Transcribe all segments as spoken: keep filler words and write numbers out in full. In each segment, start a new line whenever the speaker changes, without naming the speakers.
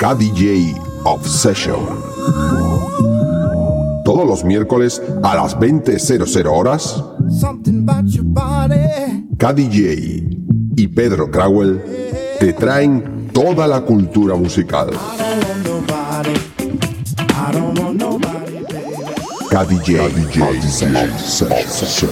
K D J Obsession. Todos los miércoles a las veinte horas, K D J y Pedro Crowell te traen toda la cultura musical. K D J Obsession.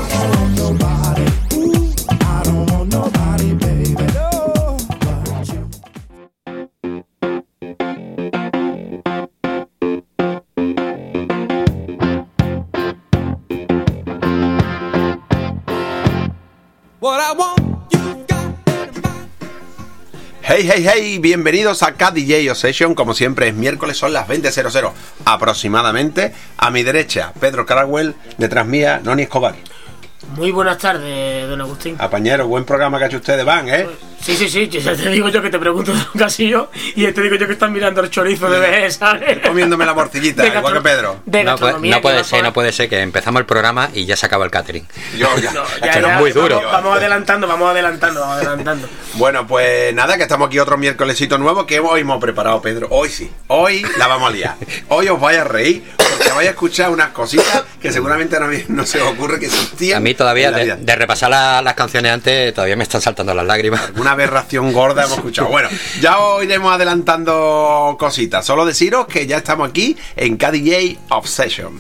Hey, hey, hey, bienvenidos a K D J Obsession. Como siempre es miércoles, son las veinte aproximadamente. A mi derecha, Pedro Crowell, detrás mía, Noni Escobar.
Muy buenas tardes, don Agustín.
Apañero, buen programa que ha hecho ustedes, van, ¿eh?
Sí, sí, sí, ya te digo yo que te pregunto casi yo, y te digo yo que están mirando el chorizo de vez, ¿sabes?
Comiéndome la morcillita,
de
igual
gastro...
que Pedro.
De
no, puede, no puede ser, no puede ser que empezamos el programa y ya se acaba el catering.
Yo, ya,
no,
es
ya,
que no
ya,
es muy duro.
Vamos, vamos adelantando, vamos adelantando, vamos adelantando.
Bueno, pues nada, que estamos aquí otro miércolesito nuevo que hoy hemos preparado, Pedro. Hoy sí, hoy la vamos a liar. Hoy os vais a reír porque vais a escuchar unas cositas que seguramente no, no se os ocurre que existían.
A mí todavía, de, de repasar la, las canciones antes, todavía me están saltando las lágrimas.
Una aberración gorda hemos escuchado. Bueno, ya os iremos adelantando cositas. Solo deciros que ya estamos aquí en K D J Obsession.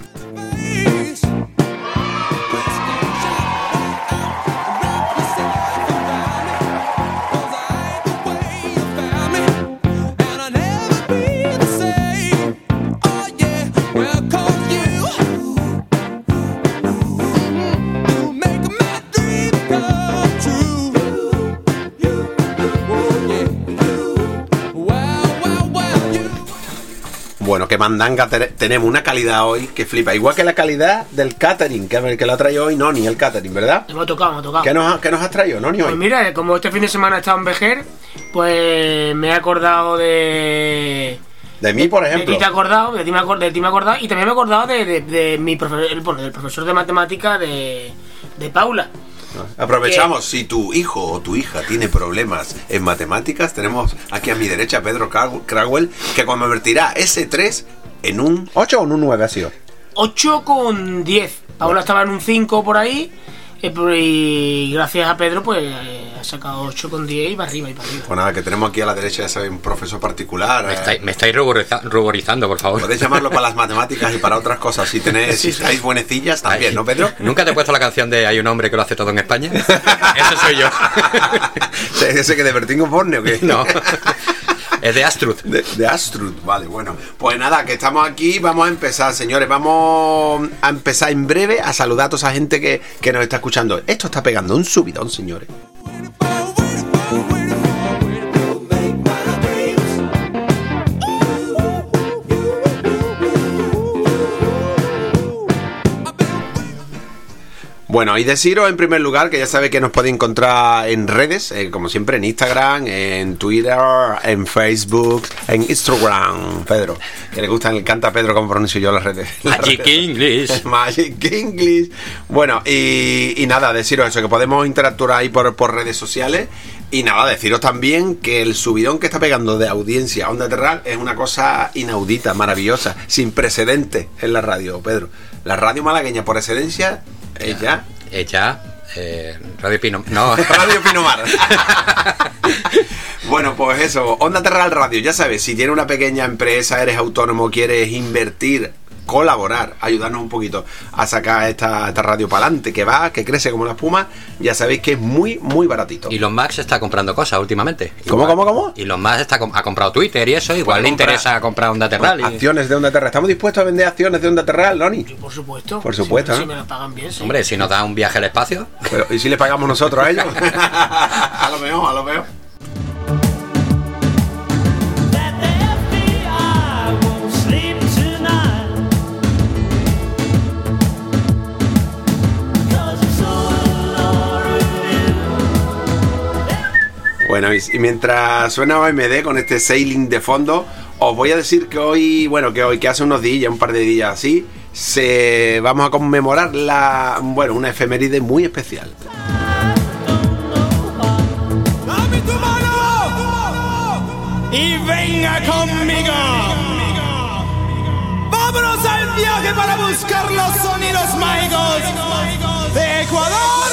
Bueno, que mandanga te- tenemos una calidad hoy que flipa. Igual que la calidad del catering, que, que lo ha traído hoy Noni, el catering, ¿verdad?
Me ha tocado, me ha tocado.
¿Qué nos, ha, ¿Qué nos has traído, Noni, hoy?
Pues mira, como este fin de semana he estado en Vejer, pues me he acordado de...
De mí, por ejemplo.
De ti te he acordado, de ti me he acordado, de ti me he acordado, y también me he acordado de, de, de mi profesor, bueno, del profesor de matemática de, de Paula.
Aprovechamos, si tu hijo o tu hija tiene problemas en matemáticas, tenemos aquí a mi derecha a Pedro Crowell, que convertirá ese tres en un ocho o en un nueve, ha sido.
ocho con diez. Paula estaba en un cinco por ahí, y gracias a Pedro pues ha sacado ocho con diez y para arriba y para arriba.
Pues nada, que tenemos aquí a la derecha, ya saben, un profesor particular.
Me
eh.
estáis, me estáis ruboriza- ruborizando, por favor.
Podéis llamarlo para las matemáticas y para otras cosas. Si tenéis, si estáis buenecillas también,
Ay,
¿no, Pedro?
¿Nunca te he puesto la canción de Hay un hombre que lo hace todo en España? Ese soy yo.
¿Ese que de Bertín Osborne o qué?
No. Es de Astrud.
De, de Astrud, vale, bueno. Pues nada, que estamos aquí, vamos a empezar, señores. Vamos a empezar en breve a saludar a toda esa gente que, que nos está escuchando. Esto está pegando un subidón, señores. Bueno, y deciros en primer lugar que ya sabéis que nos podéis encontrar en redes, eh, como siempre en Instagram, en Twitter, en Facebook, en Instagram. Pedro, que le gusta, le encanta a Pedro cómo pronuncio yo las redes. Las
Magic
redes.
English.
Magic English. Bueno, y, y nada, deciros eso, que podemos interactuar ahí por, por redes sociales. Y nada, deciros también que el subidón que está pegando de audiencia a Onda Terral es una cosa inaudita, maravillosa, sin precedentes en la radio, Pedro. La radio malagueña por excelencia es ya...
Ella, eh, Radio Pino... No.
Radio Pinomar. Bueno, pues eso, Onda Terral Radio, ya sabes, si tienes una pequeña empresa, eres autónomo, quieres invertir, colaborar, ayudarnos un poquito a sacar esta, esta radio para adelante, que va, que crece como la espuma, ya sabéis que es muy, muy baratito.
Elon Musk está comprando cosas últimamente.
¿Cómo,
Igual,
cómo, cómo?
Elon Musk está, ha comprado Twitter y eso, igual le
comprar,
interesa comprar Onda Terral. Y...
Acciones de Onda Terral. ¿Estamos dispuestos a vender acciones de Onda Terral, Loni?
Sí, por supuesto.
Por supuesto,
Si,
¿eh?
si me las pagan bien, sí.
Hombre, si nos da un viaje al espacio.
Pero, ¿y si le pagamos nosotros a ellos? A lo mejor, a lo mejor. Bueno, y, y mientras suena O M D con este sailing de fondo, os voy a decir que hoy, bueno, que hoy, que hace unos días, un par de días así, se vamos a conmemorar la, bueno, una efeméride muy especial.
y venga conmigo. Vámonos al viaje para buscar los sonidos mágicos de Ecuador.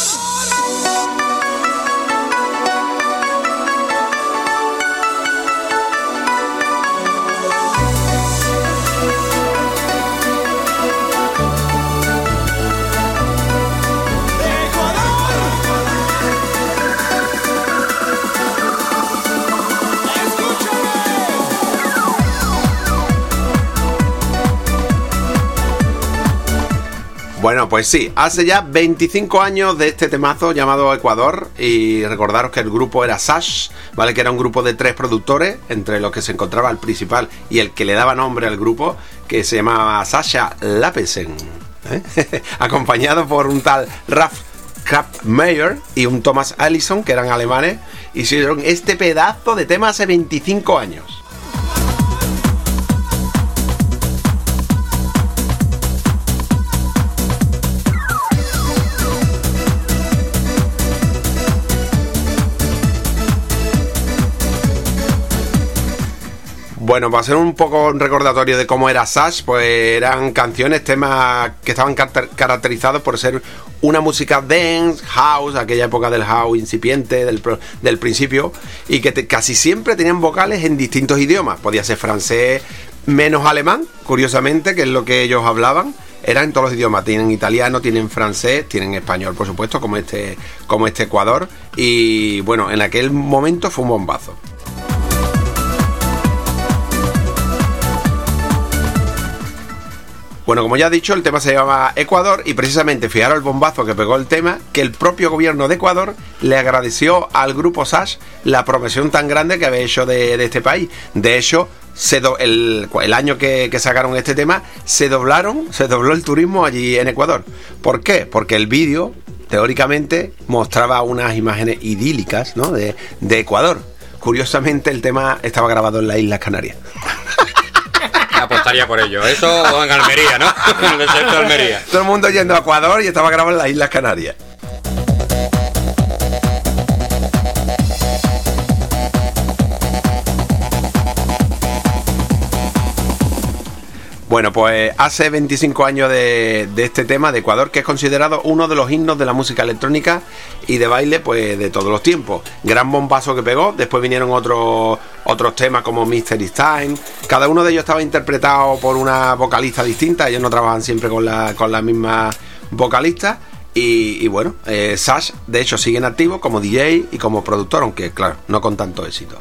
Bueno, pues sí, hace ya veinticinco años de este temazo llamado Ecuador, y recordaros que el grupo era Sash, ¿vale? Que era un grupo de tres productores, entre los que se encontraba el principal y el que le daba nombre al grupo, que se llamaba Sascha Lappesen, ¿eh? Acompañado por un tal Ralf Kampmeyer y un Thomas Allison, que eran alemanes, y hicieron este pedazo de tema hace veinticinco años. Bueno, para hacer un poco un recordatorio de cómo era Sash, pues eran canciones, temas que estaban car- caracterizados por ser una música dance, house, aquella época del house incipiente, del, del principio, y que te, casi siempre tenían vocales en distintos idiomas. Podía ser francés, menos alemán, curiosamente, que es lo que ellos hablaban. Era en todos los idiomas, tienen italiano, tienen francés, tienen español, por supuesto, como este, como este Ecuador. Y bueno, en aquel momento fue un bombazo. Bueno, como ya he dicho, el tema se llama Ecuador, y precisamente fijaros el bombazo que pegó el tema, que el propio gobierno de Ecuador le agradeció al grupo Sash la promoción tan grande que había hecho de, de este país. De hecho, se do, el, el año que, que sacaron este tema, se doblaron, se dobló el turismo allí en Ecuador. ¿Por qué? Porque el vídeo, teóricamente, mostraba unas imágenes idílicas, ¿no? de, de Ecuador. Curiosamente, el tema estaba grabado en las Islas Canarias.
Apostaría por ello. Eso o en Almería, ¿no? En el desierto de Almería.
Todo el mundo yendo a Ecuador y estaba grabado en las Islas Canarias. Bueno, pues hace veinticinco años de, de este tema de Ecuador, que es considerado uno de los himnos de la música electrónica y de baile, pues de todos los tiempos. Gran bombazo que pegó. Después vinieron otros otros temas como Mystery Time. Cada uno de ellos estaba interpretado por una vocalista distinta. Ellos no trabajan siempre con la, con la misma vocalista. Y, y bueno, eh, Sash de hecho sigue en activo como D J y como productor, aunque claro, no con tanto éxito.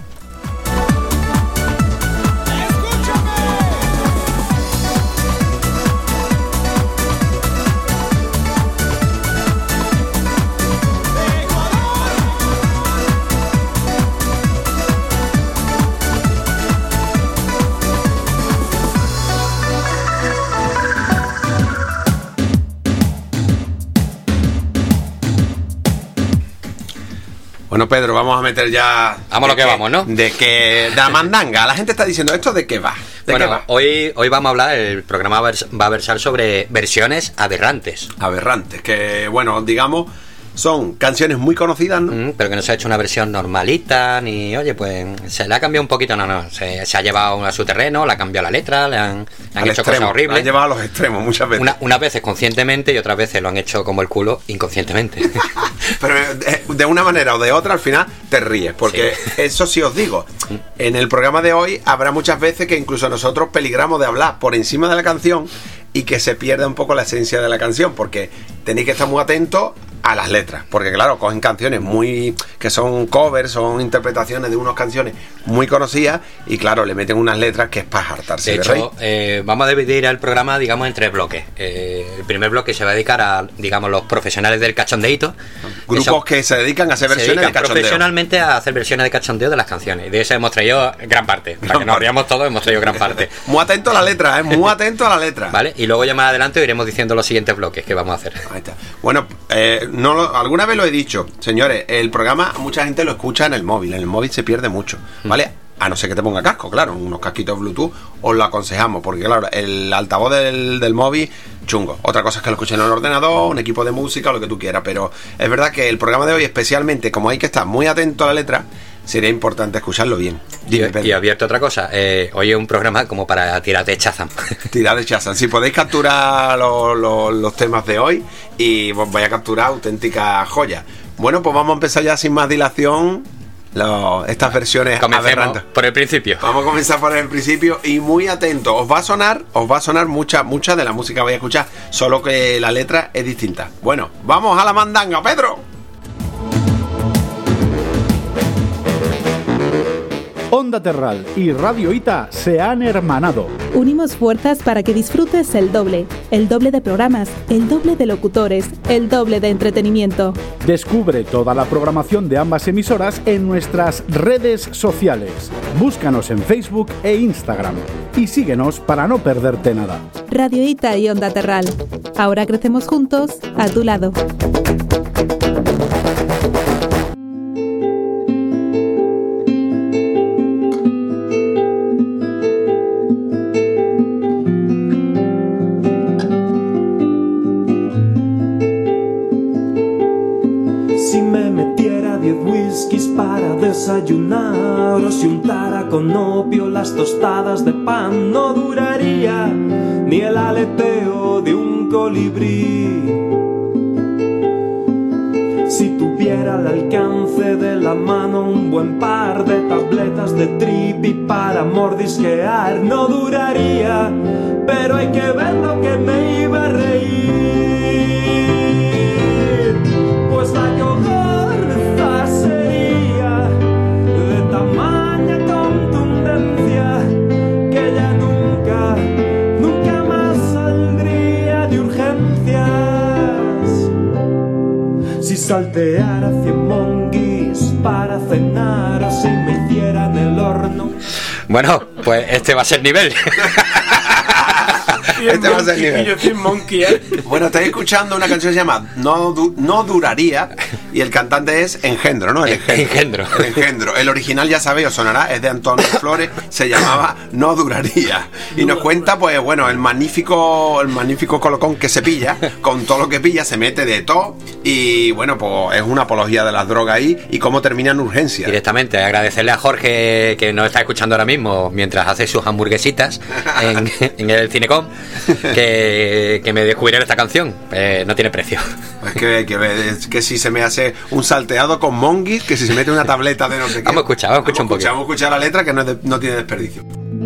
Bueno, Pedro, vamos a meter ya...
Vamos a lo que vamos, ¿no?
De que... De la mandanga. La gente está diciendo, ¿esto de qué va? ¿De
bueno,
qué va?
Hoy, hoy vamos a hablar, el programa va a versar sobre versiones aberrantes.
Aberrantes, que, bueno, digamos, son canciones muy conocidas, ¿no?
Mm, pero que no se ha hecho una versión normalita, ni, oye, pues, se le ha cambiado un poquito, no, no, se, se ha llevado a su terreno, le ha cambiado la letra, le han, le han hecho
extremo,
cosas horribles.
La han llevado a los extremos muchas veces.
Una, unas veces conscientemente y otras veces lo han hecho como el culo inconscientemente.
Pero de, de una manera o de otra al final te ríes, porque sí. Eso sí os digo, en el programa de hoy habrá muchas veces que incluso nosotros peligramos de hablar por encima de la canción y que se pierda un poco la esencia de la canción, porque tenéis que estar muy atentos a las letras, porque claro, cogen canciones muy que son covers, son interpretaciones de unas canciones muy conocidas y claro, le meten unas letras que es para hartarse.
De hecho, eh, vamos a dividir el programa, digamos, en tres bloques. Eh, el primer bloque se va a dedicar a, digamos, los profesionales del cachondeíto.
Grupos Eso, que se dedican a hacer versiones de cachondeo.
Profesionalmente a hacer versiones de cachondeo de las canciones. Y de eso hemos traído gran parte. Para gran que nos riamos todos, hemos traído gran parte.
Muy atento a la letra, ¿eh? Muy atento a la letra.
Vale, y luego ya más adelante iremos diciendo los siguientes bloques que vamos a hacer.
Ahí está. Bueno, eh, no lo, alguna vez lo he dicho, señores, el programa mucha gente lo escucha en el móvil, en el móvil se pierde mucho, ¿vale? A no ser que te ponga casco, claro, unos casquitos Bluetooth os lo aconsejamos, porque claro, el altavoz del, del móvil, chungo. Otra cosa es que lo escuchen en el ordenador, un equipo de música, lo que tú quieras, pero es verdad que el programa de hoy, especialmente como hay que estar muy atento a la letra, sería importante escucharlo bien. Dime,
y,
Pedro.
y advierto otra cosa, eh, hoy es un programa como para tirar de Shazam.
Tirar de Shazam. Si podéis capturar lo, lo, los temas de hoy y os vais a capturar auténticas joyas. Bueno, pues vamos a empezar ya sin más dilación lo, estas versiones
Comencemos
aberrantes.
por el principio.
Vamos a comenzar por el principio y muy atento. Os va a sonar, os va a sonar mucha, mucha de la música que vais a escuchar, solo que la letra es distinta. Bueno, vamos a la mandanga, Pedro.
Onda Terral y Radio Ita se han hermanado.
Unimos fuerzas para que disfrutes el doble, el doble de programas, el doble de locutores, el doble de entretenimiento.
Descubre toda la programación de ambas emisoras en nuestras redes sociales. Búscanos en Facebook e Instagram y síguenos para no perderte nada.
Radio Ita y Onda Terral. Ahora crecemos juntos, a tu lado.
Para desayunar o si untara con opio las tostadas de pan, no duraría ni el aleteo de un colibrí. Si tuviera al alcance de la mano un buen par de tabletas de tripi para mordisquear, no duraría, pero hay que ver lo que me iba a reír. Pues la cogorza sería de tamaña contundencia que ya nunca, nunca más saldría de urgencias. Si salteara cien monguis para cenar o si me hiciera en el horno.
Bueno, pues este va a ser nivel.
Este va a ser nivel.
Yo soy monkey, ¿eh?
Bueno, estáis escuchando una canción que se llama No, du- no Duraría y el cantante es Engendro, ¿no? El
Engendro.
El Engendro. El original, ya sabéis, os sonará, es de Antonio Flores, se llamaba No Duraría. Y nos cuenta, pues bueno, el magnífico el magnífico colocón que se pilla, con todo lo que pilla, se mete de todo y bueno, pues es una apología de las drogas ahí y cómo termina en urgencia.
Directamente, agradecerle a Jorge que nos está escuchando ahora mismo mientras hace sus hamburguesitas en, en el Cinecom, que, que me descubriera esta canción. Eh, no tiene precio.
Es que hay que ver, es que si se me hace un salteado con monguis, que si se mete una tableta de no sé qué.
Vamos a escuchar, vamos a escuchar un poquito.
Vamos a escuchar la letra que no, es de- no tiene desperdicio.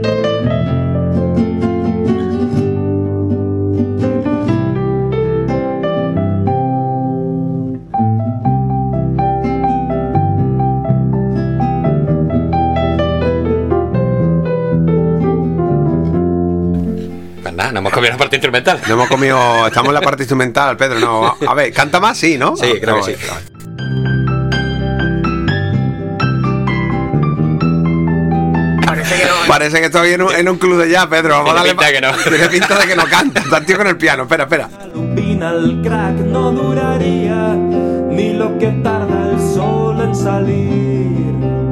Pues nada, nos hemos comido la parte instrumental.
No hemos comido, estamos en la parte instrumental, Pedro, no. A ver, canta más, sí, ¿no?
Sí, creo que sí.
Parece que no.
Parece que estoy en un, en un club de jazz, Pedro. Vamos a darle
Tiene pinta
pa-
que no.
Tiene pinta de que no canta. Está el tío con el piano. Espera, espera.
Lupina el crack no duraría ni lo que tarda el sol en salir.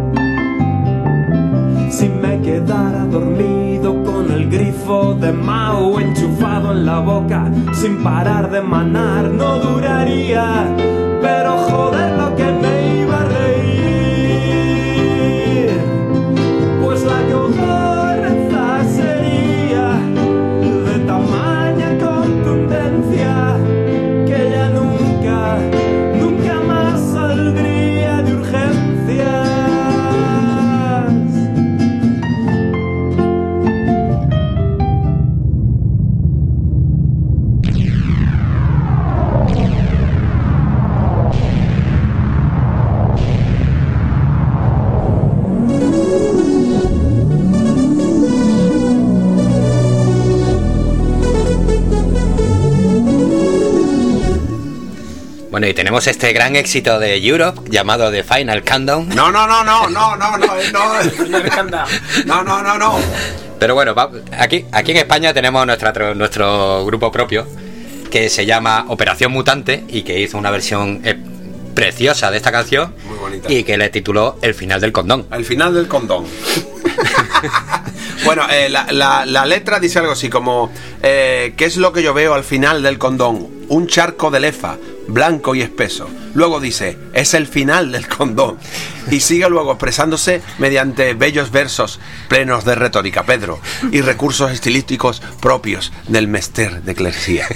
Si me quedara dormido con el grifo de Mao enchufado en la boca sin parar de manar, no duraría, pero joder lo que me iba a reír. Pues la cogorza sería de tamaña contundencia que ya nunca, nunca más saldría de urgencias.
Bueno, y tenemos este gran éxito de Europe llamado The Final Countdown.
No, no, no, no, no, no, no, no.
Señor Escanda.
No, no, no, no.
Pero bueno, va- aquí, aquí en España tenemos nuestra, nuestro grupo propio que se llama Operación Mutante y que hizo una versión eh, preciosa de esta canción.
Muy bonita.
Y que le tituló El final del condón.
Al final del condón. Bueno, eh, la, la, la letra dice algo así como eh, ¿qué es lo que yo veo al final del condón? un charco de lefa, blanco y espeso. Luego dice, es el final del condón. Y sigue luego expresándose mediante bellos versos plenos de retórica, Pedro, y recursos estilísticos propios del mester de clersía.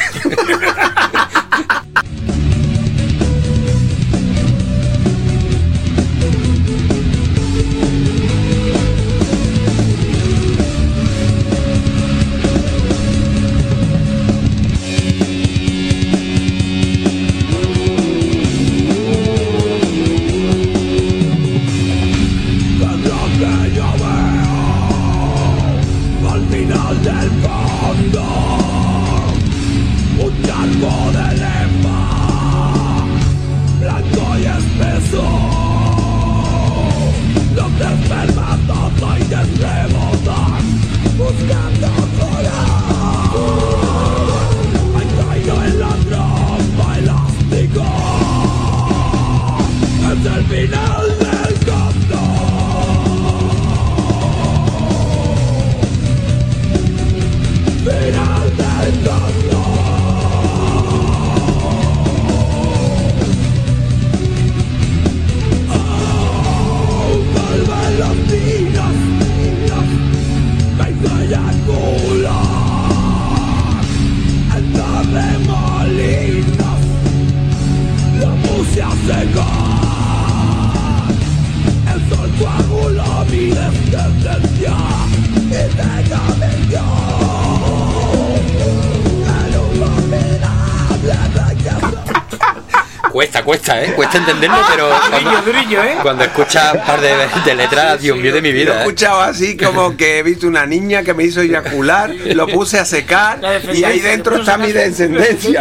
Cuesta, cuesta, ¿eh? Cuesta entenderlo, pero
Durillo, durillo, ¿eh?
cuando escuchas un par de, de letras, Dios mío de mi
Lo he
vida, ¿eh?
escuchado así como que he visto una niña que me hizo eyacular, lo puse a secar y ahí dentro está mi descendencia.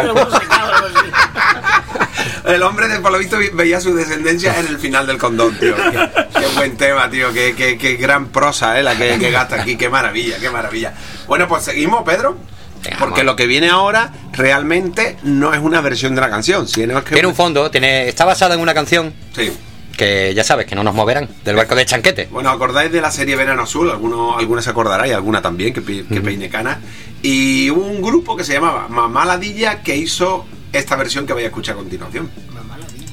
El hombre, de, por lo visto, veía su descendencia en el final del condón, tío. Qué, qué buen tema, tío. Qué, qué, qué gran prosa, ¿eh? La que, que gasta aquí. Qué maravilla, qué maravilla. Bueno, pues seguimos, Pedro. Porque lo que viene ahora realmente no es una versión de la canción, sino que
Tiene un fondo, tiene, está basada en una canción.
Sí.
Que ya sabes, que no nos moverán, del barco de Chanquete.
Bueno, ¿acordáis de la serie Verano Azul? Algunos, algunas se acordarán y alguna también, que, que uh-huh. peine canas. Y hubo un grupo que se llamaba Mamá Ladilla que hizo esta versión que vais a escuchar a continuación. Mamá Ladilla.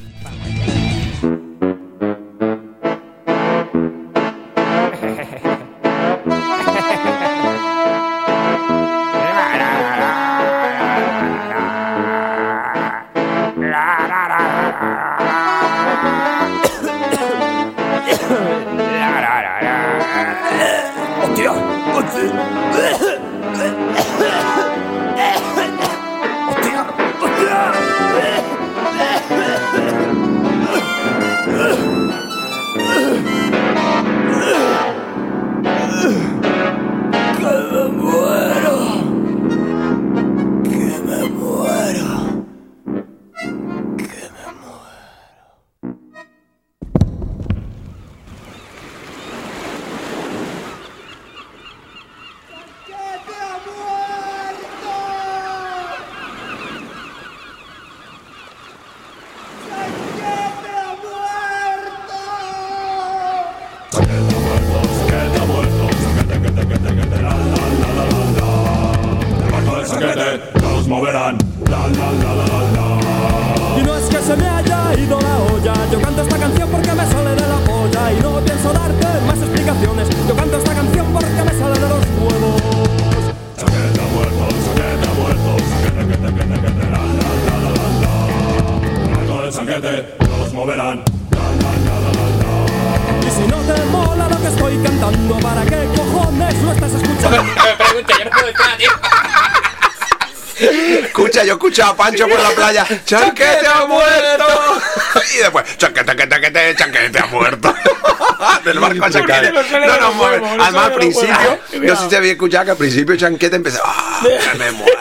Escucha, yo escuchaba a Pancho por la playa. ¡Chanquete ha muerto! Y después, chanquete, chanquete, chanquete ha muerto. Del barco a Chanquete. No nos mueven. Además, al principio, yo sí se había escuchado que al principio Chanquete empezó. ¡Ah, que me muero!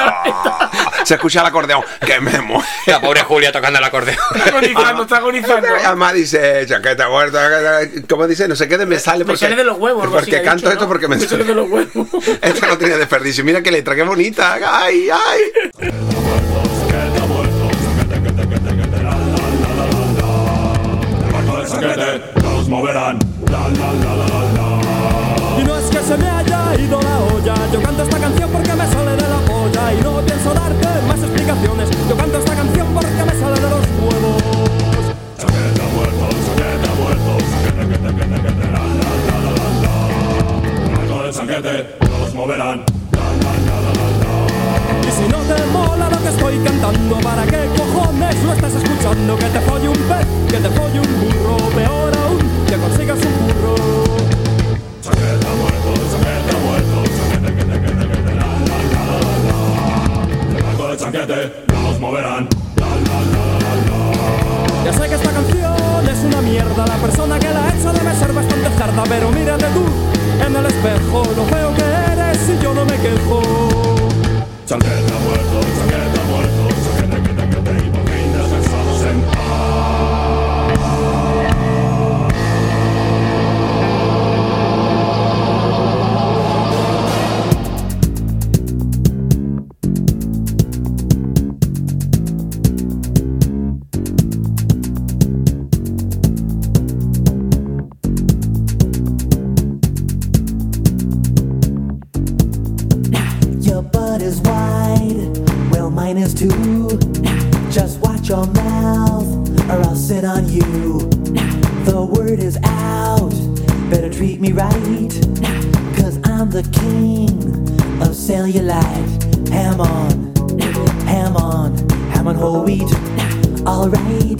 Se escucha el acordeón. ¡Que me muero!
La pobre Julia tocando el acordeón.
Está agonizando, está agonizando.
Además dice, Chanquete ha muerto. Como dice, no sé qué, me sale.
Me sale de los huevos.
Porque canto esto porque me
sale de los huevos.
Esto no tiene desperdicio. Mira qué letra, qué bonita. ¡Ay, ay!
Nos moverán. Y no es que se me haya ido la olla, yo canto esta canción porque me sale de la polla
y no pienso darte más explicaciones. Yo canto esta canción porque me sale de los huevos.
Chaqueta muerto, chaqueta muerto, chaqueta, chaqueta, chaqueta, chaqueta, la, la, la, la, la, la. Con el chaquete nos moverán, la, la, la, la, la, la.
Y si no te mola lo que estoy cantando, ¿para qué cojones lo estás escuchando? Que te folle un pez, que te folle un burro, peor aún, que consigas un burro.
Chaqueta muerto, chaqueta muerto, chaqueta, chaqueta, chaqueta, chaqueta, la, la, la, la, la. Con el chaquete nos moverán, la, la, la, la, la.
Ya sé que esta canción es una mierda, la persona que la ha hecho debe ser bastante cerda, pero mírate tú en el espejo, lo feo que eres y yo no me quejo.
Chaqueta muerto, chaqueta muerto, chaqueta, chaqueta, chaqueta, y por fin descansamos en paz.
Your butt is wide, well mine is too. Just watch your mouth or I'll sit on you. The word is out, better treat me right, cause I'm the king of cellulite. Ham on, ham on, ham on whole wheat, alright.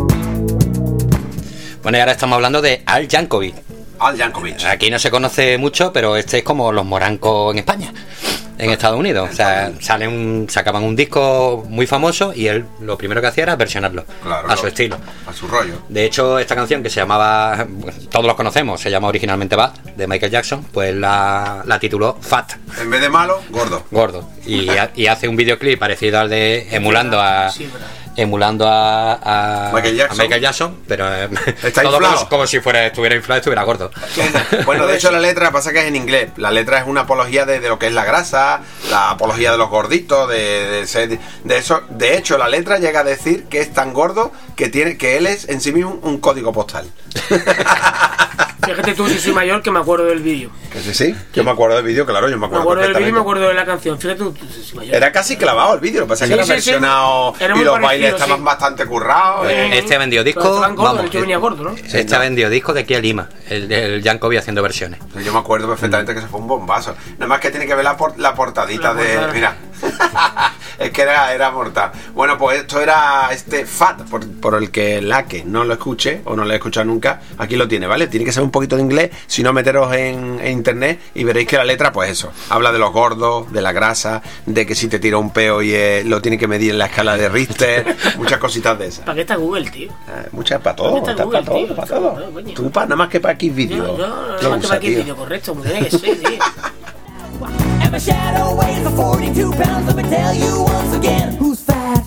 Bueno, y ahora estamos hablando de Al Yankovic.
Al Yankovic.
Aquí no se conoce mucho, pero este es como los morancos en España, en Estados Unidos. O sea, sale un, sacaban un disco muy famoso y él lo primero que hacía era versionarlo,
Claro,
a su
lo-
estilo.
A su rollo.
De hecho, esta canción que se llamaba, todos los conocemos, se llama originalmente Bad, de Michael Jackson, pues la, la tituló Fat,
En vez de malo, gordo.
gordo. Y, ha- y hace un videoclip parecido al de, emulando a...
Sí, verdad.
emulando a, a,
Michael Jackson.
a Michael Jackson, pero eh,
Está
todo
inflado.
como, como si fuera, estuviera inflado, estuviera gordo.
Bueno, de hecho la letra pasa que es en inglés. La letra es una apología de, de lo que es la grasa, la apología de los gorditos, de, de ser, de eso. De hecho, la letra llega a decir que es tan gordo que tiene, que él es en sí mismo un, un código postal.
Fíjate tú si soy mayor que me acuerdo del vídeo.
Que sí, sí. Yo me acuerdo del vídeo, claro, yo me
Me
acuerdo,
acuerdo del vídeo y me
perfectamente.
acuerdo de la canción. Fíjate tú si soy mayor.
Era casi clavado el vídeo, lo que pasa es
Sí,
que era
sí, sí.
versionado
Era
y
muy
los
parecido,
bailes estaban
sí.
bastante currados.
Eh,
eh.
Este ha vendido
Pero
disco,
estaban gordos,
vamos,
el tío venía gordo, ¿no?
este ha vendido disco de aquí a Lima, el, el Yankovic haciendo versiones.
Yo me acuerdo perfectamente que eso fue un bombazo. Nada más que tiene que ver la, por- la portadita
La
de.
portada.
Mira. Es que era, era mortal. Bueno, pues esto era este Fat, por, por el que la que no lo escuche o no lo he escuchado nunca, aquí lo tiene, ¿vale? Tiene que saber un poquito de inglés, si no meteros en, en internet y veréis que la letra, pues eso, habla de los gordos, de la grasa, de que si te tira un peo y eh, lo tiene que medir en la escala de Richter, muchas cositas de esas.
¿Para qué está Google, tío?
Eh, muchas para todo,
Está
está
Google,
para todo,
tío,
para
está
todo.
todo, coño.
Tú para nada más que para X vídeo.
Yo, yo,
lo
no más que
usa,
para aquí
tío.
vídeo, correcto, como tiene que ser, tío.
And my shadow weighs for forty-two pounds. Let me tell you once again, who's fat?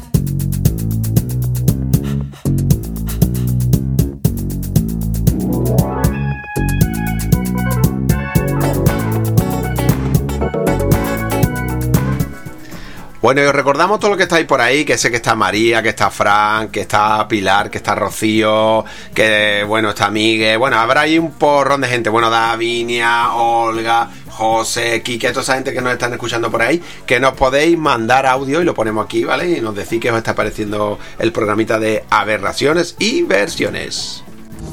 Bueno, y os recordamos todo lo que estáis por ahí, que sé que está María, que está Fran, que está Pilar, que está Rocío, que bueno, está Miguel, bueno, habrá ahí un porrón de gente, bueno, Davinia, Olga, José, Quique, toda esa gente que nos están escuchando por ahí, que nos podéis mandar audio y lo ponemos aquí, ¿vale? Y nos decís que os está pareciendo el programita de aberraciones y versiones.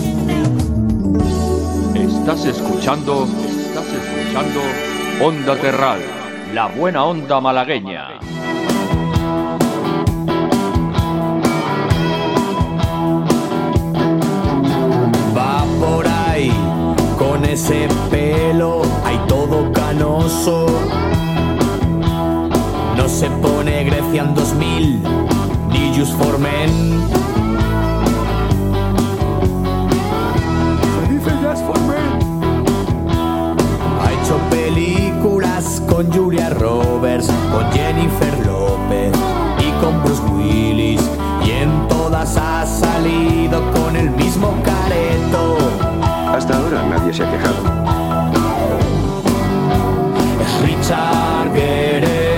Estás escuchando, estás escuchando Onda Terral, la buena onda malagueña.
Va por ahí con ese pelo, hay todo canoso. No se pone Grecia en dos mil, ni Just for Men. Se dice Just for Men. Ha hecho películas con Julia Roberts, con Jennifer López y con Bruce Willis. Y en todas ha salido con el mismo careto.
Hasta ahora nadie se ha quejado.
Es Richard Gere.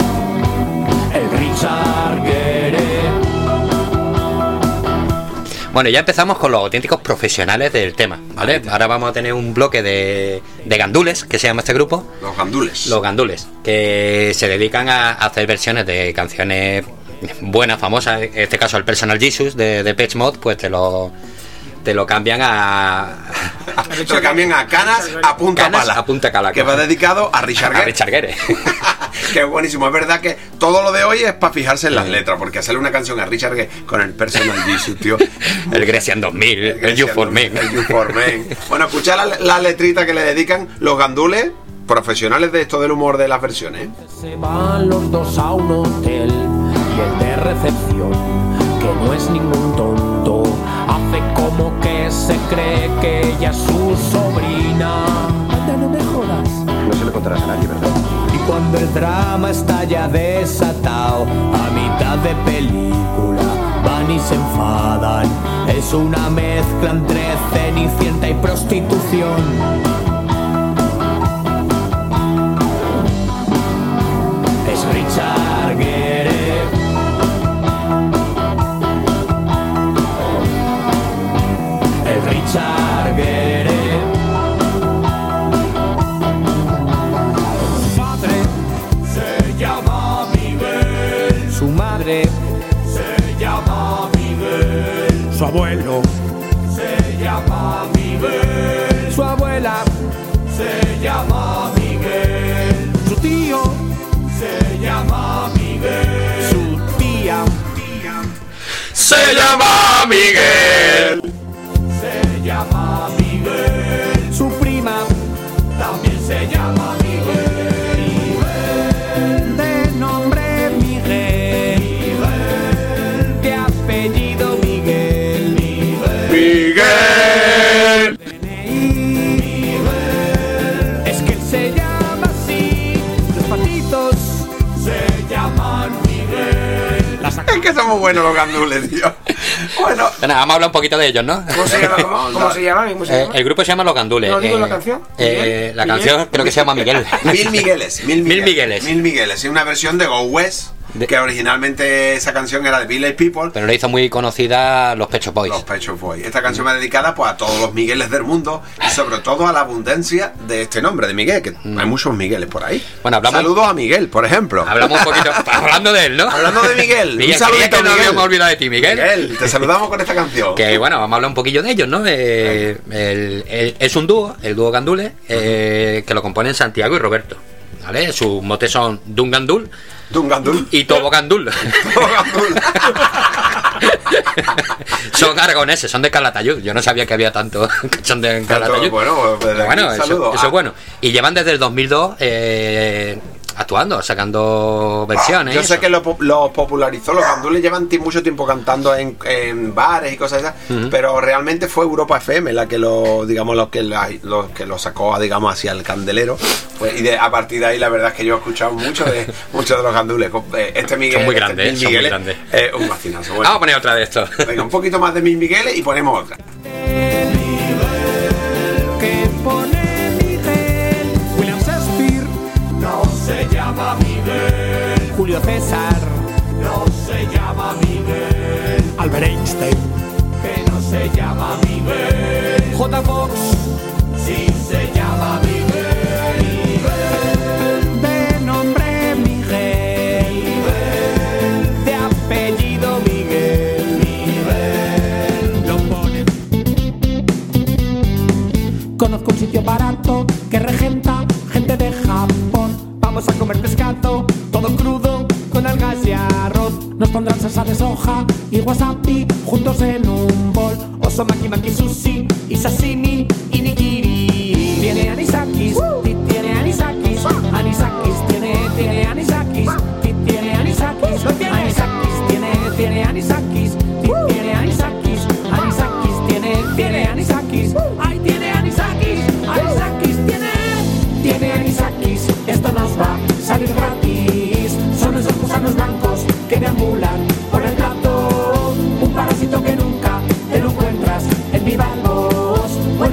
El Richard Gere.
Bueno, ya empezamos con los auténticos profesionales del tema, ¿vale? Ahora vamos a tener un bloque de, de gandules, que se llama este grupo.
Los gandules.
Los gandules, que se dedican a hacer versiones de canciones buenas, famosas. En este caso, el Personal Jesus de, de Depeche Mode, pues te lo, te lo cambian a...
te lo cambian a Canas a Punta
Canas
Pala.
a Punta Cala.
Que va dedicado a Richard Gere.
A Richard Gere.
Que es buenísimo. Es verdad que todo lo de hoy es para fijarse en las letras, porque hacerle una canción a Richard Gere con el Personal Jesus, tío.
El Grecian dos mil, el, el You for Me.
El You for Me. Bueno, escuchad la, la letrita que le dedican los gandules, profesionales de esto del humor de las versiones.
Se van los dos a un hotel y el de recepción, que no es ningún tonto, hace como que se cree que ella es su sobrina. Anda, no me jodas.
No se lo contarás a nadie, ¿verdad?
Y cuando el drama está ya desatado, a mitad de película van y se enfadan. Es una mezcla entre Cenicienta y prostitución. Es Richard Gere. El Richard Gere. Su padre se llama Miguel. Su madre se llama Miguel. Su abuelo se llama Miguel. Su abuela se llama Miguel. Su tío se llama Miguel. Su tía
se llama Miguel.
Se llama Miguel. Su prima también se llama Miguel. Miguel. De nombre Miguel. Miguel. De apellido Miguel. Miguel.
Miguel.
Miguel. Es que él se llama así. Los patitos se llaman Miguel. Las
Es que somos buenos los gandules, tío. Bueno,
Bueno, vamos a hablar un poquito de ellos, ¿no?
¿Cómo se llama? ¿Cómo, cómo se llama? ¿Cómo se
Eh,
llama?
el grupo se llama Los Gandules.
¿No digo
eh,
la canción?
eh, la
¿Miguel?
canción creo que se llama Miguel.
Mil Migueles. Mil Migueles.
Mil Migueles.
Mil Migueles. Es una versión de Go West,
De-
que originalmente esa canción era de Village People.
Pero lo hizo muy conocida los Pet Shop Boys.
Los Pet Shop Boys. Esta canción va dedicada pues a todos los Migueles del mundo y sobre todo a la abundancia de este nombre de Miguel, que hay muchos Migueles por ahí.
Bueno, hablamos-
Saludos a Miguel, por ejemplo.
Hablamos un poquito, hablando de él, ¿no?
Hablando de Miguel,
Miguel,
un saludito,
creía que no
Miguel.
habíamos olvidado de ti, Miguel.
Miguel, te saludamos con esta canción.
Que bueno, vamos a hablar un poquillo de ellos, ¿no? Eh, el- el- es un dúo, el dúo Gandules, eh, que lo componen Santiago y Roberto. ¿Vale? Sus motes son Dungandul
Dungandul
y Tobogandul. Son aragoneses, son de Calatayud. Yo no sabía que había tanto que son de Calatayud.
Bueno, pues desde
Bueno,
aquí,
eso,
saludos.
eso
Ah,
es bueno. Y llevan desde el dos mil dos eh, actuando, sacando versiones.
Yo
y
sé
eso.
que lo, po- lo popularizó, los gandules llevan ti- mucho tiempo cantando en, en bares y cosas esas,
Ujú.
pero realmente fue Europa F M la que lo, digamos, lo que, la, lo, que lo sacó, digamos, hacia el candelero. Pues, y de, a partir de ahí la verdad es que yo he escuchado mucho de muchos de los gandules. Este Miguel,
Son muy
este
grandes,
Mil
son muy
Migueles,
grandes.
eh, un vacinazo. Bueno,
Vamos a poner otra de esto.
venga, un poquito más de Mil Migueles y ponemos otra.
que pone Miguel. William Shakespeare no se llama Miguel. Julio César no se llama Miguel. Albert Einstein que no se llama Miguel. J. Fox sí se llama Miguel. Miguel. De nombre Miguel. Miguel. De apellido Miguel. Miguel. Lo pone. Conozco un sitio barato que regenta gente de Japón. Vamos a comer pescado, todo crudo, con algas y arroz. Nos pondrán salsa de soja y wasabi juntos en un bol. Osomaki, maki, sushi y sashimi y nigiri. Tiene anisakis, y tiene anisakis. Anisakis, tiene, tiene anisakis. Y tiene anisakis, anisakis, tiene, tiene anisakis. Y tiene anisakis, anisakis, tiene, tiene anisakis. Ay, tiene anisakis, anisakis, tiene, tiene anisakis. Esto nos va a salir gratis. Son esos gusanos blancos que deambulan por el plato. Un parásito que nunca te lo encuentras en bivalvos o en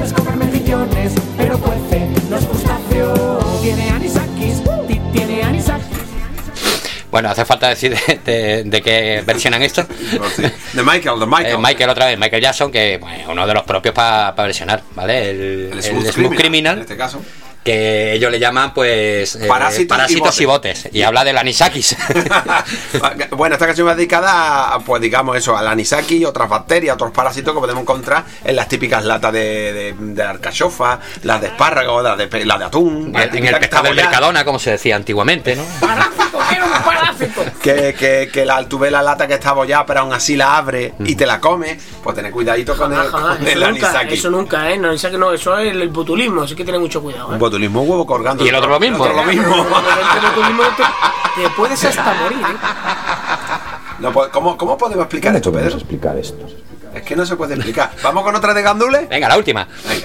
Bueno, hace falta decir de, de, de qué versionan esto.
No, sí. De Michael, de Michael.
Eh, Michael otra vez, Michael Jackson, que bueno, uno de los propios para pa versionar, ¿vale? El,
El
el
Smooth,
Smooth
Criminal,
Criminal,
en este caso.
que ellos le llaman pues eh,
Parásitos,
parásitos
y
y botes. y, y habla del anisakis.
Bueno, esta canción va dedicada a, pues digamos eso, al anisakis, otras bacterias, otros parásitos que podemos encontrar en las típicas latas de, de, de alcachofa, las de espárrago, las de, la de atún,
en, en el pescado del Mercadona, como se decía antiguamente, ¿no?
Parásito, era un parásito.
que, que, que la, tú ves la lata que está abollada, pero aún así la abre y te la comes, pues ten cuidadito con
Jamás,
el,
jamás.
con
Eso
el
nunca,
anisakis.
eso nunca, ¿eh? No, anisakis no, eso es el, el botulismo, así que tener mucho cuidado, ¿eh?
Un botulismo, un huevo colgando.
Y el otro lo mismo.
El otro lo mismo.
El botulismo te, te puedes hasta morir, ¿eh?
No, ¿cómo, ¿Cómo podemos explicar esto, Pedro?
explicar esto?
Es que no se puede explicar. ¿Vamos con otra de Gandules?
Venga, la última.
Venga.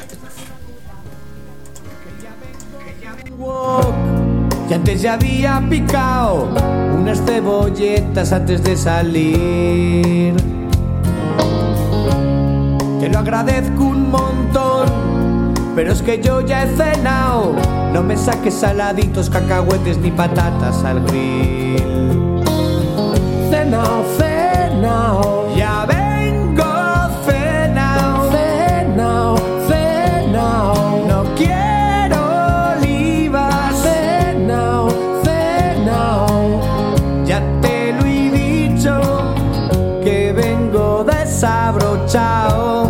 Y antes ya había picado unas cebolletas antes de salir. Te lo agradezco un montón, pero es que yo ya he cenado. No me saques saladitos, cacahuetes ni patatas al grill. Cenao, cenao, ya vengo cenao, cenao, cenao. No quiero olivas, cenao, cenao. Ya te lo he dicho, que vengo desabrochao.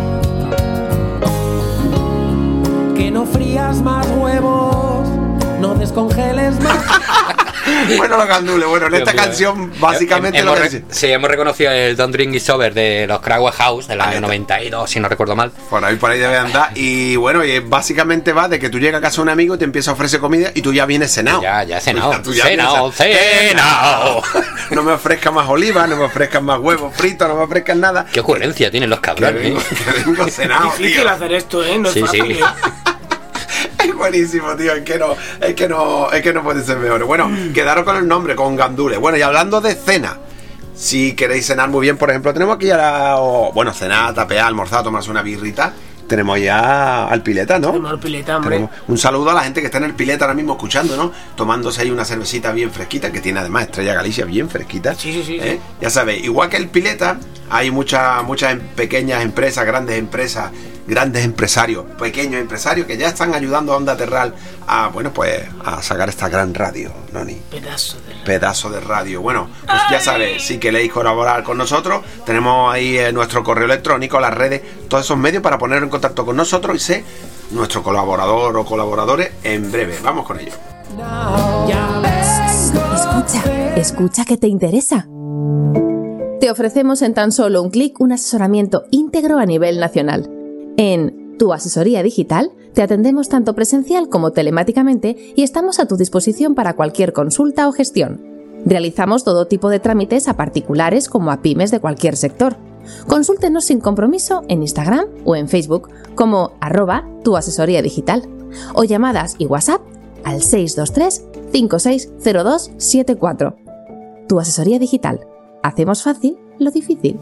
Que no frías más huevos, no descongeles más.
Bueno, los Gandules, bueno, en esta
Dios mío.
canción básicamente
hemos,
lo que
re-
dice.
sí, hemos reconocido el Don't Drink It's Over de los Crowell House del
Ahí
año
está.
noventa y dos, si no recuerdo mal.
Por ahí, por ahí debe andar. Y bueno, y básicamente va de que tú llegas a casa de un amigo y te empieza a ofrecer comida y tú ya vienes cenado.
Ya, ya he cenado.
Ya, tú ya
Cenado,
vienes a-
cenado.
No me ofrezcas más olivas, no me ofrezcas más huevos fritos, no me ofrezcas nada.
Qué ocurrencia tienen los
Que
cabrones.
vengo,
¿eh?
que vengo cenado,
Difícil
tío.
hacer esto, ¿eh? No es
Sí,
fácil,
sí.
¿eh?
Es buenísimo, tío. Es que no, es que no, es que no puede ser mejor. Bueno, quedaros con el nombre, con Gandules. Bueno, y hablando de cena, si queréis cenar muy bien, por ejemplo, tenemos aquí ya la, o, bueno, cenar, tapear, almorzar, tomarse una birrita. Tenemos ya al Pileta, ¿no?
Tenemos al Pileta, hombre.
Tenemos un saludo a la gente que está en el Pileta ahora mismo escuchando, ¿no? Tomándose ahí una cervecita bien fresquita, que tiene además Estrella Galicia bien fresquita.
Sí, sí, sí,
¿eh?
sí.
Ya sabéis, igual que el Pileta, hay muchas muchas em- pequeñas empresas, grandes empresas, grandes empresarios, pequeños empresarios que ya están ayudando a Onda Terral a, bueno, pues a sacar esta gran radio, Noni.
Pedazo de...
Pedazo de radio. Bueno, pues ya sabéis, si queréis colaborar con nosotros, tenemos ahí eh, nuestro correo electrónico, las redes, todos esos medios para poner en contacto con nosotros y ser nuestro colaborador o colaboradores en breve. Vamos con ello.
Escucha, escucha que te interesa. Te ofrecemos en tan solo un clic un asesoramiento íntegro a nivel nacional. En Tu Asesoría Digital te atendemos tanto presencial como telemáticamente y estamos a tu disposición para cualquier consulta o gestión. Realizamos todo tipo de trámites a particulares como a pymes de cualquier sector. Consúltenos sin compromiso en Instagram o en Facebook como arroba Tu Asesoría Digital o llamadas y WhatsApp al seis dos tres, cinco seis cero dos siete cuatro. Tu Asesoría Digital. Hacemos fácil lo difícil.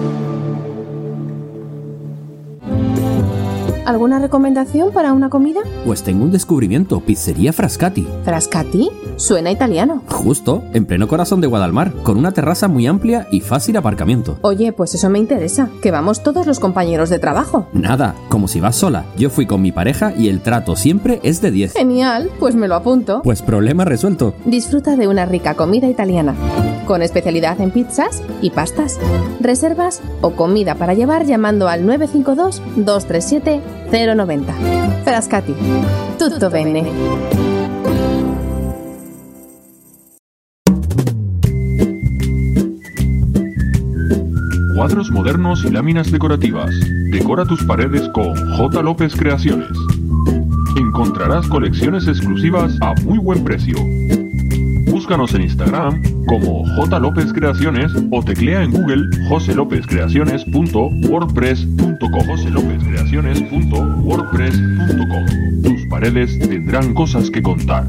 ¿Alguna recomendación para una comida?
Pues tengo un descubrimiento, Pizzería Frascati.
¿Frascati? Suena italiano.
Justo, en pleno corazón de Guadalmar, con una terraza muy amplia y fácil aparcamiento.
Oye, pues eso me interesa, que vamos todos los compañeros de trabajo.
Nada, como si vas sola. Yo fui con mi pareja y el trato siempre es de diez.
Genial, pues me lo apunto.
Pues problema resuelto.
Disfruta de una rica comida italiana, con especialidad en pizzas y pastas. Reservas o comida para llevar llamando al nueve cinco dos, dos tres siete, cero nueve cero. Frascati. Tutto bene.
Cuadros modernos y láminas decorativas. Decora tus paredes con J. López Creaciones. Encontrarás colecciones exclusivas a muy buen precio. Búscanos en Instagram como J. López Creaciones o teclea en Google jose lópez creaciones punto wordpress punto com. jose lópez creaciones punto wordpress punto com. Tus paredes tendrán cosas que contar.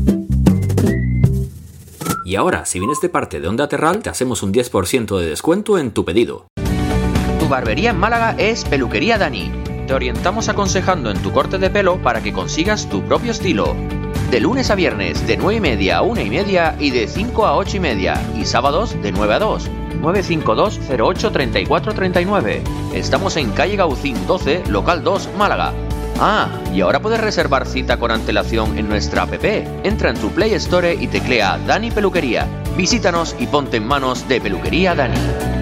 Y ahora, si vienes de parte de Onda Terral, te hacemos un diez por ciento de descuento en tu pedido.
Tu barbería en Málaga es Peluquería Dani. Te orientamos aconsejando en tu corte de pelo para que consigas tu propio estilo. de lunes a viernes de nueve y media a una y media y de cinco a ocho y media, y sábados de nueve a dos. nueve cinco dos cero ocho tres cuatro tres nueve. Estamos en calle Gaucín doce, local dos, Málaga. Ah, y ahora puedes reservar cita con antelación en nuestra app. Entra en tu Play Store y teclea Dani Peluquería. Visítanos y ponte en manos de Peluquería Dani.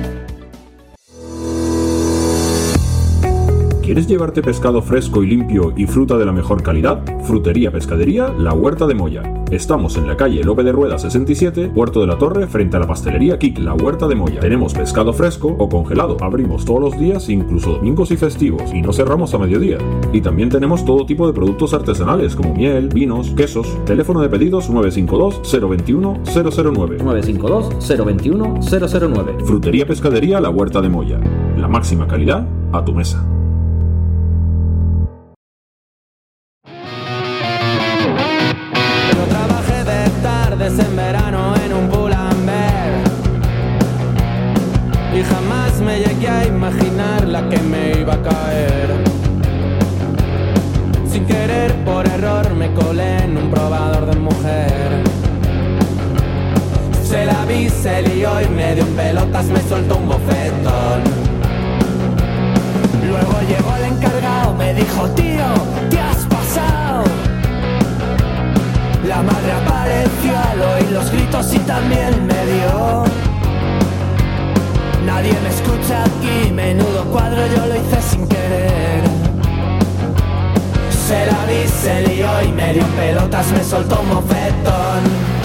¿Quieres llevarte pescado fresco y limpio y fruta de la mejor calidad? Frutería Pescadería La Huerta de Moya. Estamos en la calle Lope de Rueda sesenta y siete, Puerto de la Torre, frente a la pastelería Kik, La Huerta de Moya. Tenemos pescado fresco o congelado. Abrimos todos los días, incluso domingos y festivos, y no cerramos a mediodía. Y también tenemos todo tipo de productos artesanales como miel, vinos, quesos. Teléfono de pedidos nueve cinco dos cero dos uno cero cero nueve.
nueve cinco dos cero dos uno cero cero nueve.
Frutería Pescadería La Huerta de Moya. La máxima calidad a tu mesa.
En verano en un Pull&Bear y jamás me llegué a imaginar la que me iba a caer. Sin querer, por error, me colé en un probador de mujer. Se la vi, se lió y medio en pelotas me soltó un bofetón. Luego llegó el encargado, me dijo: tío, te has pasado. La madre apareció al oír los gritos y también me dio. Nadie me escucha aquí, menudo cuadro, yo lo hice sin querer. Se la vi, se lió y medio en pelotas me soltó un mofetón.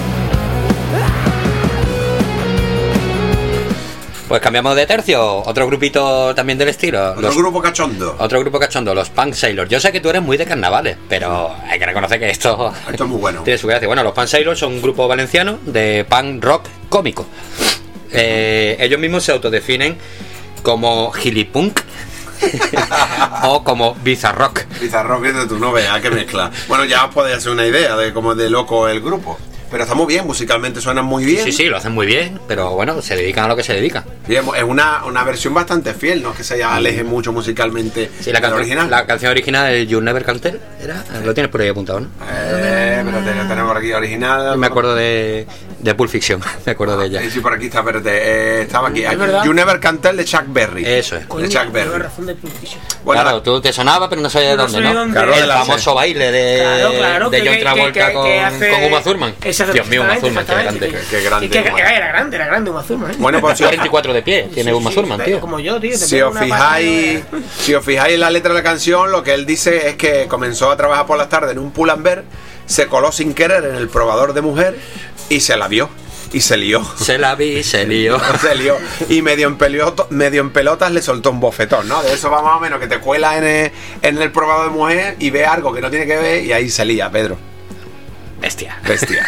Pues cambiamos de tercio, otro grupito también del estilo.
Otro
los,
grupo cachondo.
Otro grupo cachondo, los Punk Sailors. Yo sé que tú eres muy de carnavales, pero hay que reconocer que esto,
esto es muy bueno.
Tiene su gracia. Bueno, los Punk Sailors son un grupo valenciano de punk rock cómico. Eh, ellos mismos se autodefinen como gilipunk o como bizarrock.
Bizarrock es de tu no veas, que mezcla. Bueno, ya os podéis hacer una idea de cómo de loco el grupo. Pero está muy bien, musicalmente suenan muy bien.
Sí, sí, lo hacen muy bien, pero bueno, se dedican a lo que se dedican.
Sí, es una, una versión bastante fiel, no es que se aleje mucho musicalmente
sí, la
de la original.
La canción original, el You Never Can Tell, ¿era? Lo tienes por ahí apuntado, ¿no?
Eh, pero te, tenemos por aquí original.
Me acuerdo de, de Pulp Fiction, me acuerdo ah, de ella.
Sí, por aquí está, espérate, eh, estaba aquí.
¿Es
You Never Can Tell de Chuck Berry.
Eso es.
Coño, de Chuck Berry.
Bueno, claro, tú te sonaba, pero no sabías de dónde, ¿no?
Dónde.
Claro, el famoso baile de,
claro, claro,
de
que,
John Travolta
que,
con,
que hace...
con Uma Thurman. Dios mío, Uma Thurman, qué grande.
Qué, qué grande.
Y que, que era grande, era grande Uma Thurman. ¿eh?
Bueno, pues
cuarenta y cuatro de pie, tiene Uma Thurman, tío.
Como yo, tío.
Si os fijáis, si os fijáis en la letra de la canción, lo que él dice es que comenzó a trabajar por las tardes en un Pull&Bear, se coló sin querer en el probador de mujer y se la vio. Y se lió.
Se la vi, se lió.
Se lió. Y medio en, pelioto, medio en pelotas le soltó un bofetón, ¿no? De eso va más o menos que te cuela en el, en el probador de mujer y ve algo que no tiene que ver y ahí se lía, Pedro.
Bestia.
Bestia.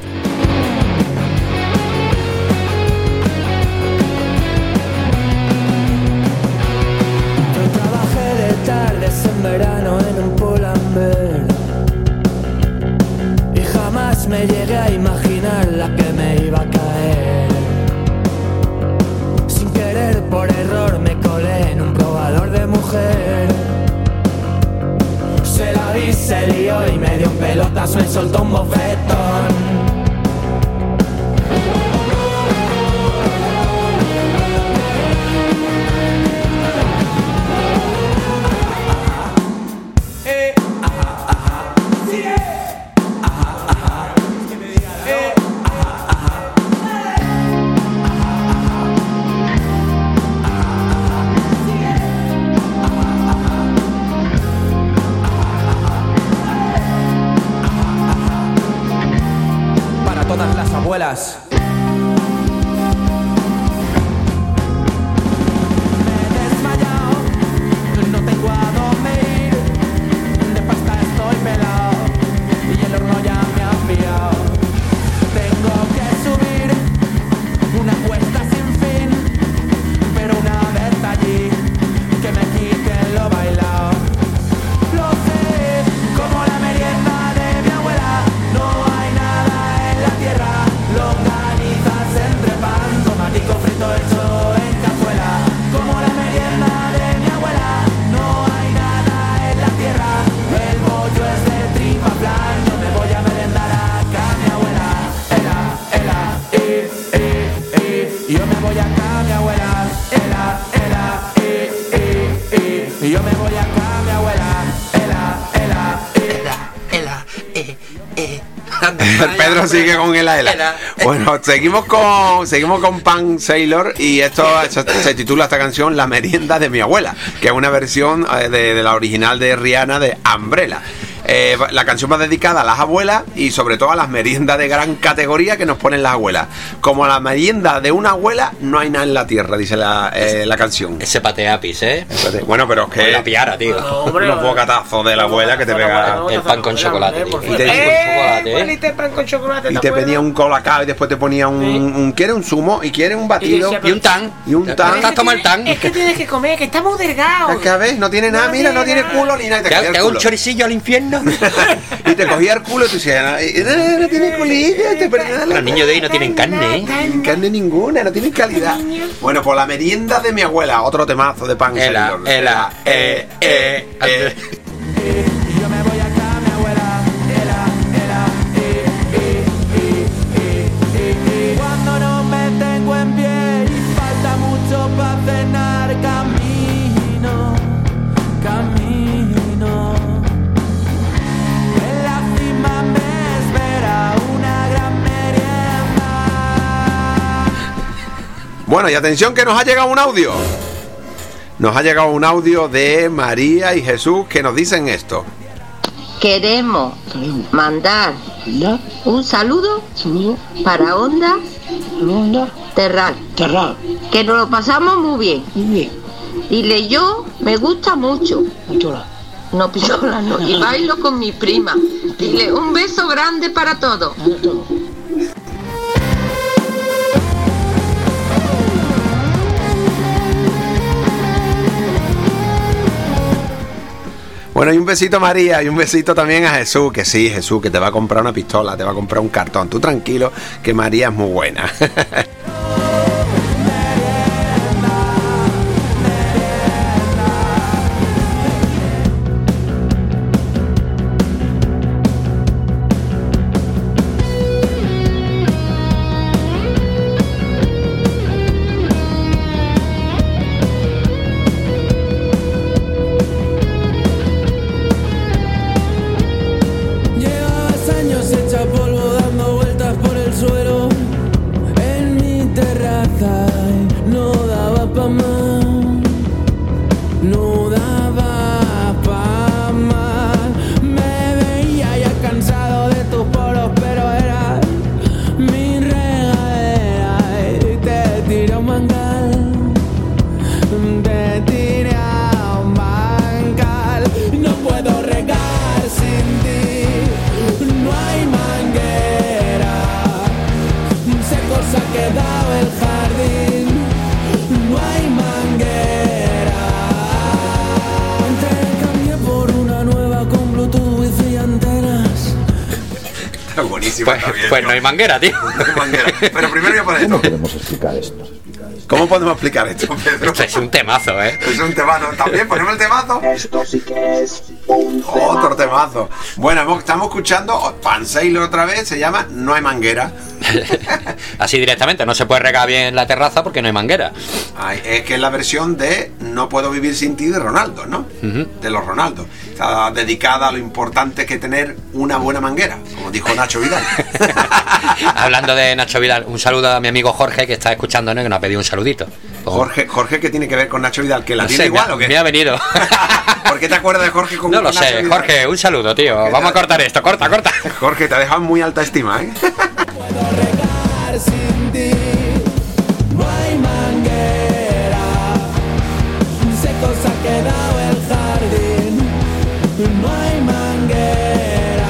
Yo trabajé de tardes en verano en un Pull&Bear y jamás me llegué a imaginar la que me iba a caer. Sin querer, por error, me colé en un probador de mujer. Se la vi, se lió y medio en pelotas me soltó un bofetón. Abuelas. Me he desmayado, no tengo a dónde ir, de pasta estoy pelado y el horno ya me ha pillado. Tengo que subir una cuesta sin fin, pero una vez allí que me quiten lo bailado. Lo sé, como la merienda de mi abuela, no hay nada en la tierra. Long
Y yo me voy acá, mi abuela, ela, ela,
ela, ela, eh, eh. Pedro sigue con el ela, ela. Bueno, seguimos con seguimos con Pan Sailor y esto se, se titula esta canción La merienda de mi abuela, que es una versión de, de la original de Rihanna de Umbrella. Eh, la canción va dedicada a las abuelas y sobre todo a las meriendas de gran categoría que nos ponen las abuelas. Como la merienda de una abuela no hay nada en la tierra, dice la, eh, la canción.
Ese pateapis, ¿eh?
Bueno, pero es que
la piara, tío.
No, hombre, unos bocatazos de la abuela que te pega
el pan con chocolate. Tío.
Y te,
eh, ¿eh? pan con chocolate,
y te ponía un colacao y después te ponía un,
sí.
un, un ¿quiere un zumo? Y quiere un batido
y, y un tan
y un tan.
Es, toma el tan. Es que tienes que comer, que está muy delgado.
Es que a ver, no tiene nada, no mira, no tiene culo ni nada.
Te, te, te hago un choricillo al infierno.
Y te cogía el culo y tú decías, no, no tiene culillo.
Los niños de hoy no tienen carne, ¿eh?
No tienen carne ninguna, no tienen calidad. Bueno, pues la merienda de mi abuela, otro temazo de Pan
Sailor. Ela, ela, eh, eh, eh.
Yo me voy acá, mi abuela, ela, ela, eh, eh, eh, eh, eh, eh. Cuando no me tengo en pie y falta mucho para cenar, camino, camino. En la cima me espera una gran merienda.
Bueno, y atención que nos ha llegado un audio. Nos ha llegado un audio de María y Jesús que nos dicen esto.
Queremos mandar un saludo para Onda Terral. Que nos lo pasamos muy bien. Dile, yo me gusta mucho. No, pistola, no. Y bailo con mi prima. Dile, un beso grande para todos.
Bueno, y un besito a María y un besito también a Jesús, que sí, Jesús, que te va a comprar una pistola, te va a comprar un cartón. Tú tranquilo, que María es muy buena.
Pues, pues no hay manguera, tío.
No hay manguera. Pero primero voy a poner esto.
¿Cómo podemos explicar esto?
¿Cómo podemos explicar esto, Pedro?
Esto es un temazo, ¿eh?
Es un temazo. También ponemos el temazo.
Esto sí que es
otro temazo. Bueno, estamos escuchando Pan Sailor otra vez. Se llama No hay manguera.
Así directamente. No se puede regar bien la terraza porque no hay manguera.
Ay, es que es la versión de No puedo vivir sin ti de Ronaldo, ¿no? Uh-huh. De los Ronaldo. Está dedicada a lo importante que tener una buena manguera, como dijo Nacho Vidal.
Hablando de Nacho Vidal, un saludo a mi amigo Jorge que está escuchándonos y que nos ha pedido un saludito.
Jorge, Jorge, ¿qué tiene que ver con Nacho Vidal? ¿Que la
no
tiene
sé,
igual
me,
o qué?
Me ha venido.
¿Por qué te acuerdas de Jorge con
No lo
con Nacho
sé,
Vidal?
Jorge, un saludo, tío. Vamos a cortar esto, corta, corta.
Jorge, te ha dejado en muy alta estima, ¿eh?
Puedo regar sin ti, no hay manguera, seco se ha quedado el jardín, no hay manguera.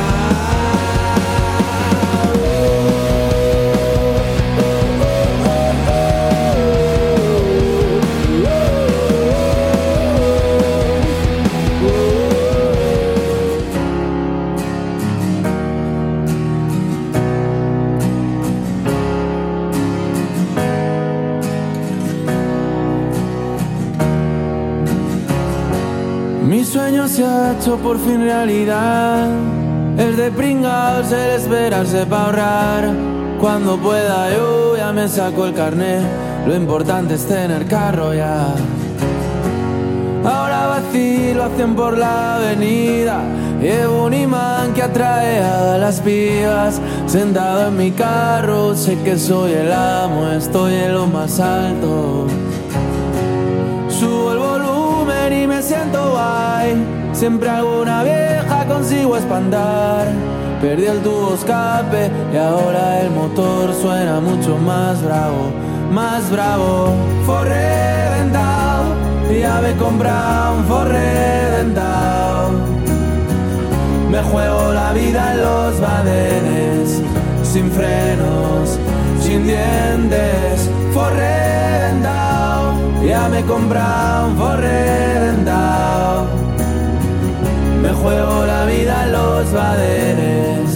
Mi sueño se ha hecho por fin realidad. Es de pringados el esperarse para ahorrar. Cuando pueda yo ya me saco el carnet. Lo importante es tener carro ya. Ahora va decir lo hacen por la avenida. Llevo un imán que atrae a las pibas. Sentado en mi carro, sé que soy el amo, estoy en lo más alto. Subo el volumen y me siento guay. Siempre alguna vieja consigo espantar. Perdí el tubo escape y ahora el motor suena mucho más bravo, más bravo. Fue reventado, ya me he comprado un Ford reventado. Me juego la vida en los badenes, sin frenos, sin dientes. Fue reventado, ya me he comprado un Ford reventado. Me juego la vida en los badenes,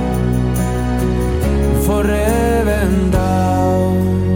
Ford reventado.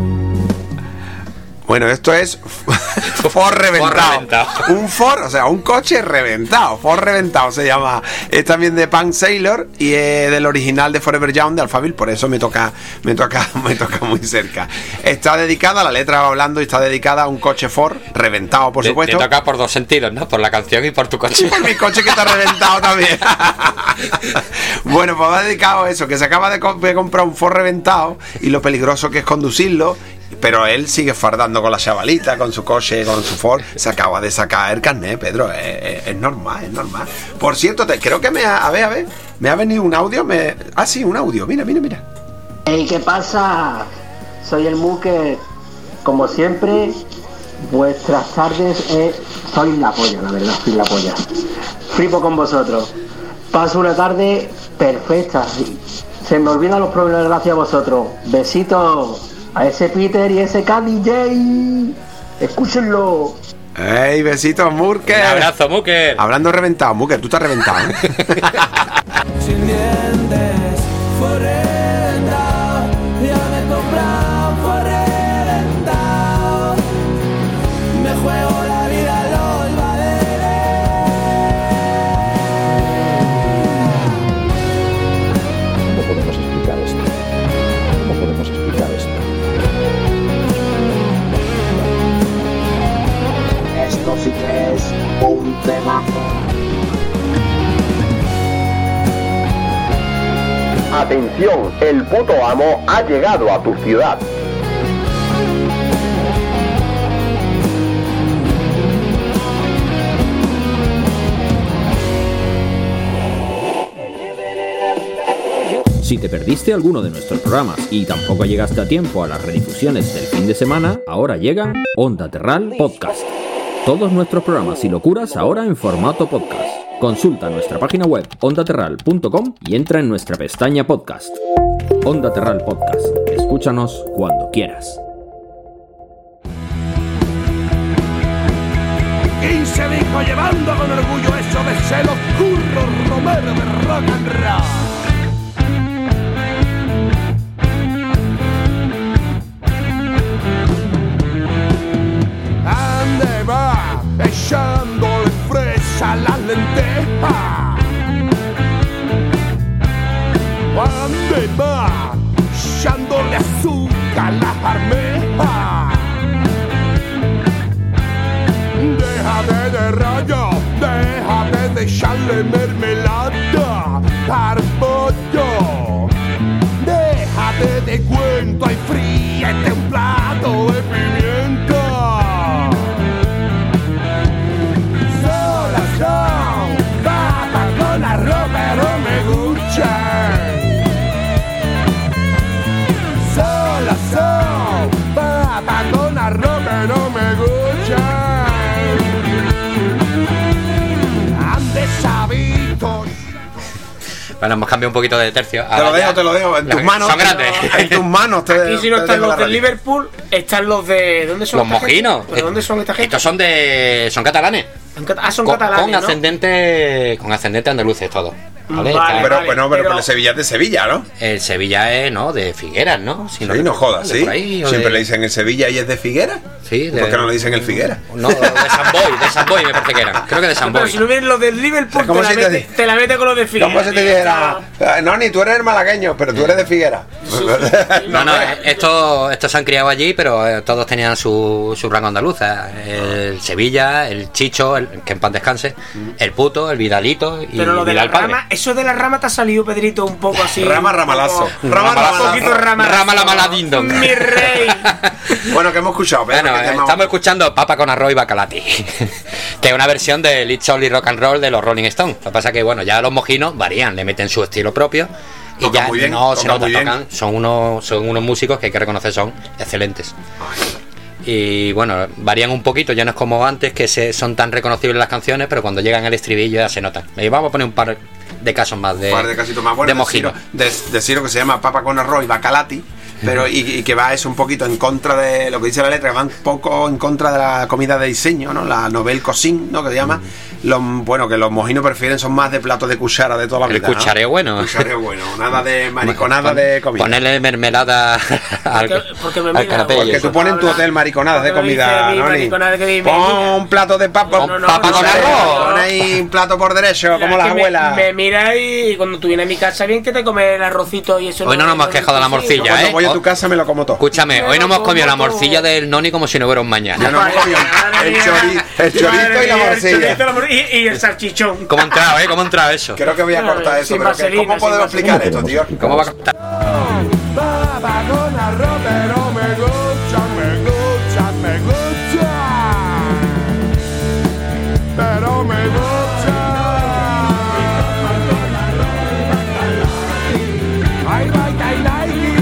Bueno, esto es Ford reventado. reventado. Un Ford, o sea, un coche reventado. Ford reventado se llama. Es también de Punk Sailor y es del original de Forever Young de Alphaville, por eso me toca, me toca, me toca muy cerca. Está dedicada, la letra va hablando y está dedicada a un coche Ford reventado, por
te,
supuesto.
Te toca por dos sentidos, ¿no? Por la canción y por tu coche.
Y por mi coche que está reventado también. Bueno, pues va dedicado a eso, que se acaba de, comp- de comprar un Ford reventado y lo peligroso que es conducirlo. Pero él sigue fardando con la chavalita, con su coche, con su Ford. Se acaba de sacar el carnet, Pedro. Es, es, es normal, es normal. Por cierto, te, creo que me ha... A ver, a ver. Me ha venido un audio. Me, ah, sí, un audio. Mira, mira, mira.
Hey, ¿qué pasa? Soy el Muque. Como siempre, vuestras tardes eh, soy la polla, la verdad, soy la polla. Flipo con vosotros. Paso una tarde perfecta. Se me olvidan los problemas gracias a vosotros. Besitos a ese Peter y ese K D J. Escúchenlo.
¡Ey, besitos, Murker!
Un abrazo, Muker.
Hablando reventado, Muker, tú estás reventado.
Sin dientes, fue reventado. Ya me he comprado, fue reventado. Me juego la vida en los badenes.
¿Cómo podemos explicar esto? ¿Cómo podemos explicar esto?
Esto sí que es un temazo.
Atención, el puto amo ha llegado a tu ciudad.
Si te perdiste alguno de nuestros programas y tampoco llegaste a tiempo a las redifusiones del fin de semana, ahora llegan Onda Terral Podcast. Todos nuestros programas y locuras ahora en formato podcast. Consulta nuestra página web ondaterral punto com y entra en nuestra pestaña podcast. Onda Terral Podcast. Escúchanos cuando quieras.
Y se dijo llevando con orgullo eso de ser los curros Romero de rock and roll. Ande va echándole fresa a las lentejas. Ande va echándole azúcar a las armejas. Déjate de rollo, déjate de echarle mermelada al pollo. Déjate de cuento y fríete un plato de pimienta. Solas son papas con arroz, pero me gustan. Solas son papas con arroz, pero me gustan.
Bueno, hemos cambiado un poquito de tercio.
Te lo dejo, te lo dejo. En tus manos.
Son grandes.
En tus manos. Te,
Aquí si no
te
están
dejo
los
la
de
radio.
Liverpool, están los de... ¿Dónde son
Los
esta gente?
mojinos.
¿Pero dónde son esta gente?
Estos son de. Son catalanes.
Ah, son
Con,
catalanes,
con
¿no?
ascendente. Con ascendente andaluces todos. ¿vale?
Vale,
Está-
pero, bueno, pero, pero el Sevilla es de Sevilla, ¿no?
El Sevilla es, ¿no? De Figueras, ¿no? Si
Sí, no jodas,
de
sí.
por ahí, o
Siempre
de-
le dicen el Sevilla y es de Figuera.
Sí, de-
¿Por qué no le dicen el Figuera?
No, de San Boy, de San Boy me parece que era. Creo que de San
Pero
Boy.
si no vienes los del Liverpool,
¿Cómo
te la,
si te
mete,
di-
te la mete con los de Figueras.
¿Cómo se te dijera? Ah, No, ni tú eres el malagueño, pero tú eres de Figuera.
No, no, estos, estos se han criado allí, pero eh, todos tenían su, su rango andaluza. El Sevilla, el Chicho, el, que en paz descanse, el Puto, el Vidalito y
Pero lo de la
Vidal Padre.
rama, eso de la rama te ha salido, Pedrito, un poco así.
Rama, ramalazo.
Un
Rama,
poco-
ramalazo.
Un poquito rama.
Rama la maladindon.
Mi rey.
Bueno, que hemos escuchado. Pedro,
Bueno,
¿qué
eh,
tema-
estamos escuchando Papa con arroz y bacalati, que es una versión de It's Only Rock and Roll de los Rolling Stones. Lo que pasa que, bueno, ya los mojinos varían, le meten su estilo propio y
Tocan
ya
muy bien,
no se
tocan
nota,
muy bien.
tocan, son unos, son unos músicos que hay que reconocer son excelentes. Y bueno, varían un poquito, ya no es como antes que se, son tan reconocibles las canciones, pero cuando llegan al estribillo ya se notan. Y vamos a poner un par de casos más de,
Un par de casitos más. Bueno,
de mojino.
De, de Ciro, que se llama Papa con arroz y bacalati, pero y, y que va eso un poquito en contra de lo que dice la letra, que va un poco en contra de la comida de diseño, ¿no? La novel cocine, ¿no? Que se llama. Los, bueno, que los mojinos prefieren son más de platos de cuchara de toda la
El
vida. ¿no?
cuchareo bueno.
Cuchareo bueno, nada de mariconada
Pon-
de comida.
Ponerle mermelada al,
porque me
al
mira,
canapé. y
Porque
eso.
tú pones en tu hotel mariconadas de
Porque me
comida,
dice mi
¿no? Ni-
mariconada que me-
Pon un plato de papa,
No, no, no,
papa
no,
con
no,
arroz.
no.
Pon ahí un plato por derecho, como
Es
las
que me-
abuelas.
Me, mira y cuando tú vienes a mi casa, bien que te comes el arrocito y eso.
Hoy no nos hemos quejado de la morcilla,
Cuando
¿eh?
voy a
Oh,
tu casa me lo como todo.
Escúchame, hoy no hemos comido la morcilla del noni como si no hubiera un mañana.
Ya no hemos comido el, chori- el chorito y la morcilla.
Y, y el salchichón.
¿Cómo ha entrado, eh? ¿Cómo ha entrado eso?
Creo que voy a cortar eso,
Sin
pero que-
vaselina,
¿cómo
sin
podemos
vaselina.
explicar esto, tío?
¿Cómo va a contar?
Papa con arroz, pero me gusta, me gusta, me gusta. Pero me gusta. Ay, ay, ay, ay.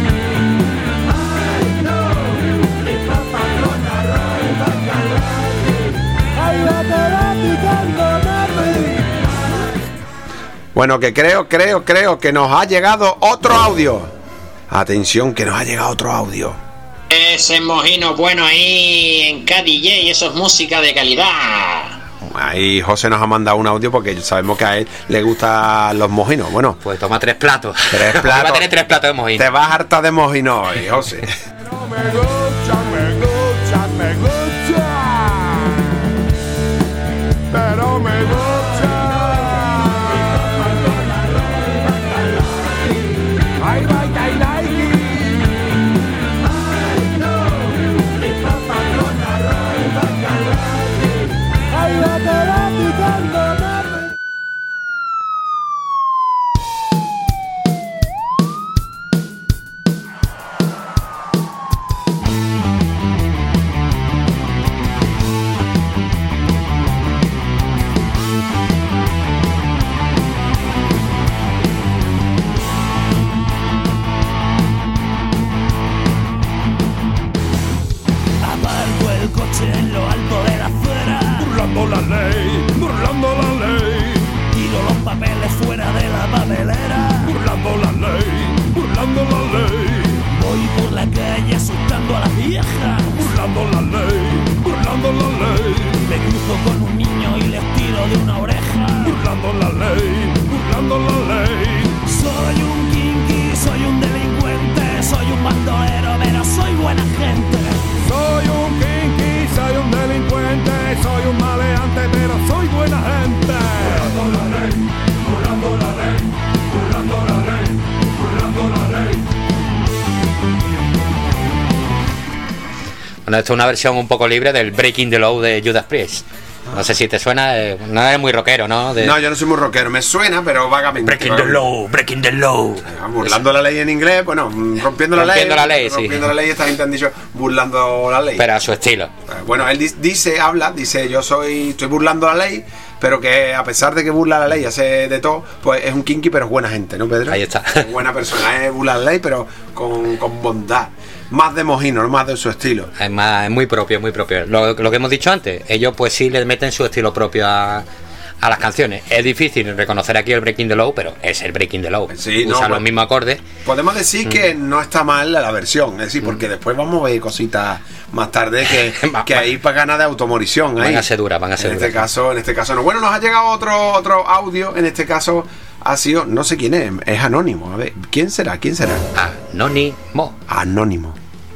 Ay, bacalati, cantonati.
Bueno, que creo, creo, creo que nos ha llegado otro audio. Atención, que nos ha llegado otro audio.
Ese mojino bueno ahí en K D J y eso es música de calidad.
Ahí José nos ha mandado un audio porque sabemos que a él le gustan los mojinos. Bueno,
pues toma tres platos.
Tres
Va a
platos.
tener tres platos de mojino.
Te vas harta de mojinos hoy, José.
Me gusta, me gusta, me gusta. Pero me gusta. Ay, ay, ay, ay. Ay, bacalati, cantonati.
Aparco el coche en lo alto de la acera,
Burlando la ley, burlando la ley,
tiro los papeles fuera de la papelera,
burlando la ley, burlando la ley,
voy por la calle asustando a las viejas,
burlando la ley, burlando la ley,
me cruzo con un niño y les tiro de una oreja,
burlando la ley, burlando la ley.
soy un kinky, soy un delincuente, soy un bandolero, pero soy buena gente.
Soy un kinky, soy un delincuente, soy un maleante, pero soy buena gente. Burlando la ley, burlando la ley, burlando la ley, burlando la ley.
Bueno, esto es una versión un poco libre del Breaking the Law de Judas Priest. No sé si te suena, eh, no es muy rockero, ¿no? De-
No, yo no soy muy rockero, me suena, pero vagamente.
Breaking the Law, Breaking the Law.
Burlando la ley en inglés, bueno, rompiendo la ley.
Rompiendo la ley, sí.
Rompiendo la ley, esta gente han dicho burlando la ley.
Pero a su estilo.
Bueno, él di- dice, habla, dice, yo soy, estoy burlando la ley, pero que a pesar de que burla la ley y hace de todo, pues es un kinky, pero es buena gente, ¿no, Pedro?
Ahí está.
Es buena persona, es burlar la ley, pero con, con bondad. Más de mojino, no más de su estilo.
Es, más, es muy propio, muy propio. Lo, lo que hemos dicho antes, ellos pues sí le meten su estilo propio a, a las canciones. Es difícil reconocer aquí el Breaking the Law, pero es el Breaking the Law.
Sí,
Usa
no,
los
pues-
mismos acordes.
Podemos decir que no está mal la versión, es decir, porque después vamos a ver cositas más tarde que, que hay para ganas de automorición.
Van
ahí.
a ser duras, van a ser
En
duras.
este caso, en este caso no. Bueno, nos ha llegado otro, otro audio, en este caso ha sido, no sé quién es, es anónimo. A ver, ¿quién será? ¿Quién será?
Anónimo.
Anónimo.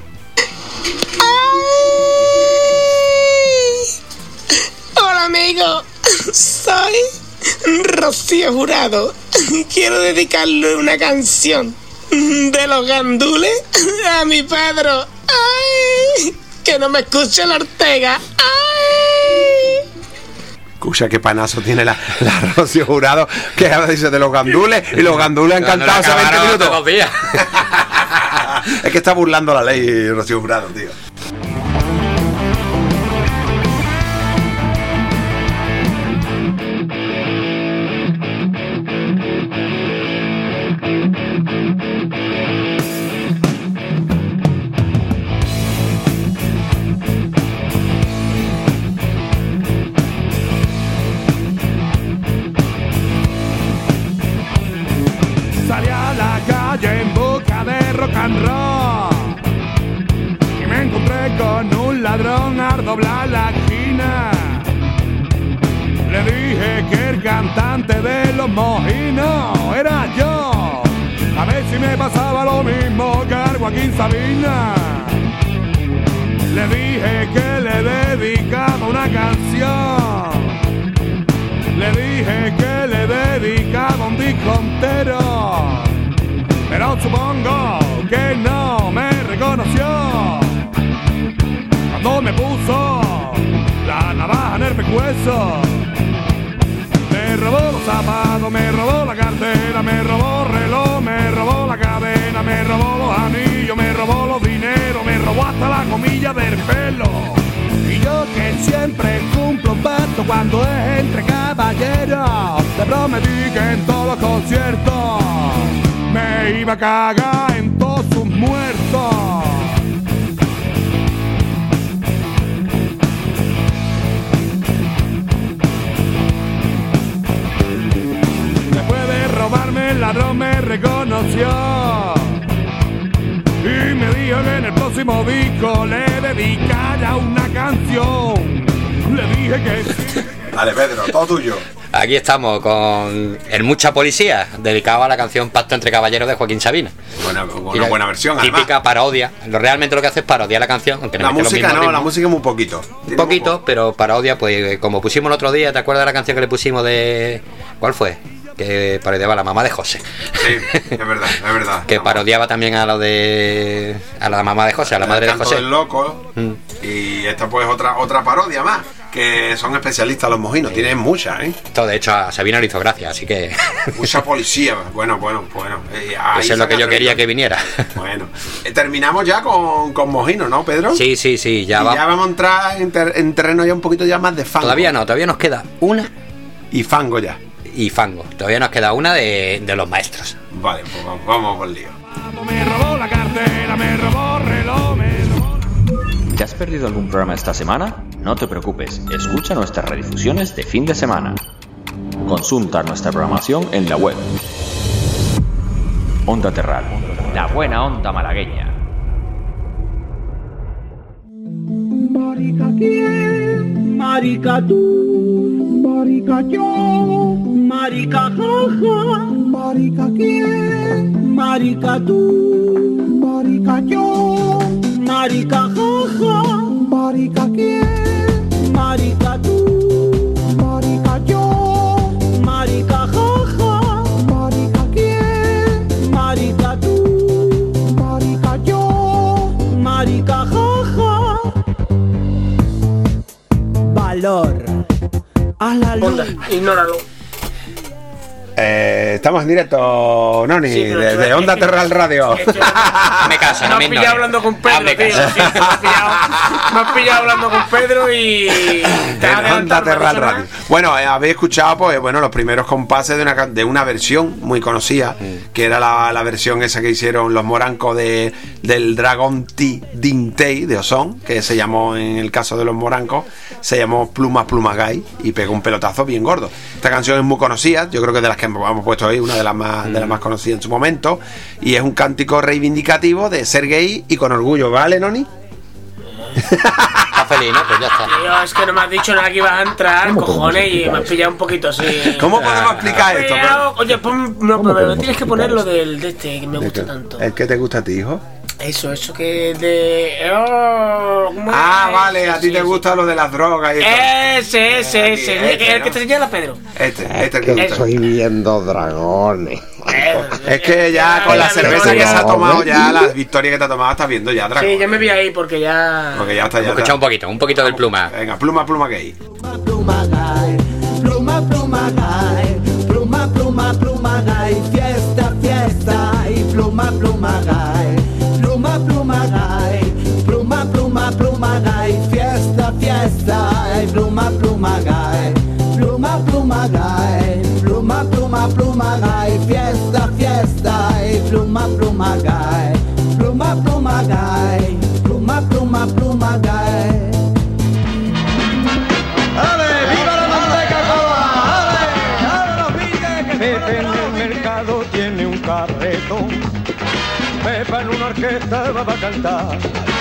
Hola amigo, soy Rocío Jurado. Quiero dedicarle una canción de los gandules a mi Pedro. ¡Ay! Que no me escuche la Ortega. ¡Ay!
Escucha qué panazo tiene la, la Rocío Jurado, que ahora dice de los gandules, y los gandules han cantado hace veinte minutos. Es que está burlando la ley Rocío Jurado, tío.
Y me encontré con un ladrón al doblar la esquina. Le dije que el cantante de los mojinos era yo, a ver si me pasaba lo mismo que al Joaquín Sabina. Le dije que le dedicaba una canción. Le dije que le dedicaba un disco entero. Pero supongo que no me reconoció cuando me puso la navaja en el pescuezo. Me robó los zapatos, me robó la cartera, me robó el reloj, me robó la cadena, me robó los anillos, me robó los dineros, me robó hasta la comilla del pelo. Y yo que siempre cumplo un pacto cuando es entre caballeros, te prometí que en todos los conciertos me iba a cagar en todos sus muertos. Después de robarme el ladrón me reconoció y me dijo que en el próximo disco le dedicara una canción. Le dije que sí.
Dale, Pedro, todo tuyo.
Aquí estamos con el Mucha Policía, dedicado a la canción Pacto entre Caballeros de Joaquín Sabina.
Buena, buena, buena versión, además.
Típica parodia. Lo, realmente lo que hace es parodiar la canción. Aunque
la música no,
ritmos.
La música es muy poquito.
Un poquito, poco. Pero parodia, pues como pusimos el otro día, ¿te acuerdas de la canción que le pusimos de... ¿Cuál fue? Que parodiaba a la mamá de José.
Sí, es verdad, es verdad.
Que parodiaba también a lo de... a la mamá de José, a la madre de José.
El loco. Mm. Y esta pues otra otra parodia más. Que son especialistas los mojinos, tienen muchas, ¿eh?
Todo, de hecho, a Sabina le hizo gracia, así que...
Mucha policía, bueno, bueno, bueno. Eh,
Eso es lo que yo quería que viniera.
Bueno, eh, terminamos ya con, con mojinos, ¿no, Pedro?
Sí, sí, sí, ya
va. Ya vamos a entrar en, ter, en terreno ya un poquito ya más de fango.
Todavía no, todavía nos queda una.
Y fango ya.
Y fango, todavía nos queda una de, de los maestros.
Vale, pues vamos, vamos por el lío.
Me robó la cartera, me robó el reloj, me robó...
¿Te has perdido algún programa esta semana? No te preocupes, escucha nuestras redifusiones de fin de semana. Consulta nuestra programación en la web. Onda Terral, la buena onda malagueña.
Marica quién, marica tú, marica yo, marica jaja, marica quién, marica tú, marica yo, marica jaja, marica quién, marica tú, marica yo, marica jaja, marica quién, marica tú, marica yo, marica jaja. Valor a la luz.
Ignóralo.
Eh, estamos en directo, Noni, sí, de, de Onda Terral Radio.
Me caso,
no me has pillado hablando con Pedro, tío. Sí, me has pillado, me has pillado hablando con Pedro y...
De Onda Terral Radio. Bueno, eh, habéis escuchado pues bueno los primeros compases de una, de una versión muy conocida, mm. que era la, la versión esa que hicieron los morancos de, del Dragón T. Dintei de Osón, que se llamó, en el caso de los morancos, se llamó Plumas Plumas Gay, y pegó un pelotazo bien gordo. Esta canción es muy conocida, yo creo que de las que hemos puesto ahí, una de las más mm. de las más conocidas en su momento, y es un cántico reivindicativo de ser gay y con orgullo, ¿vale, Noni?
Está feliz, ¿no? Pues ya está.
Tío, es que no me has dicho nada que ibas a entrar, cojones, y me has pillado un poquito así.
¿Cómo podemos explicar esto?
Pillado. Oye, pon, no, pero tienes que poner lo del de este, que me gusta tanto.
¿El que te gusta a ti, hijo?
Eso, eso que de... Oh,
ah,
es?
vale, a ti
Sí,
te
sí.
gusta lo de las drogas y
Ese, ese,
Aquí,
ese.
este,
el, el
¿no?
que te señala Pedro.
Este, este es el
Que
que gusta.
estoy viendo dragones.
Es que ya con la cerveza que se ha tomado, ya la victoria que te ha tomado, estás viendo ya, Dragón.
Sí, ya me vi ahí porque ya...
Porque ya está, ya
Escucha
está.
un poquito, un poquito del pluma.
Venga, pluma, pluma que hay.
Pluma, pluma, gay, pluma, pluma, pluma, gay, fiesta, fiesta, y pluma, pluma, gay, pluma, pluma, gay, pluma, pluma, pluma, gay, fiesta, fiesta, y pluma, pluma, gay, pluma, pluma, gay, pluma, pluma, pluma, gay, fiesta, fiesta, y pluma, pluma, gay, pluma, pluma, gay, pluma, pluma, pluma, gay.
Pepe en el mercado tiene un carreto, Pepa en una orquesta va a cantar.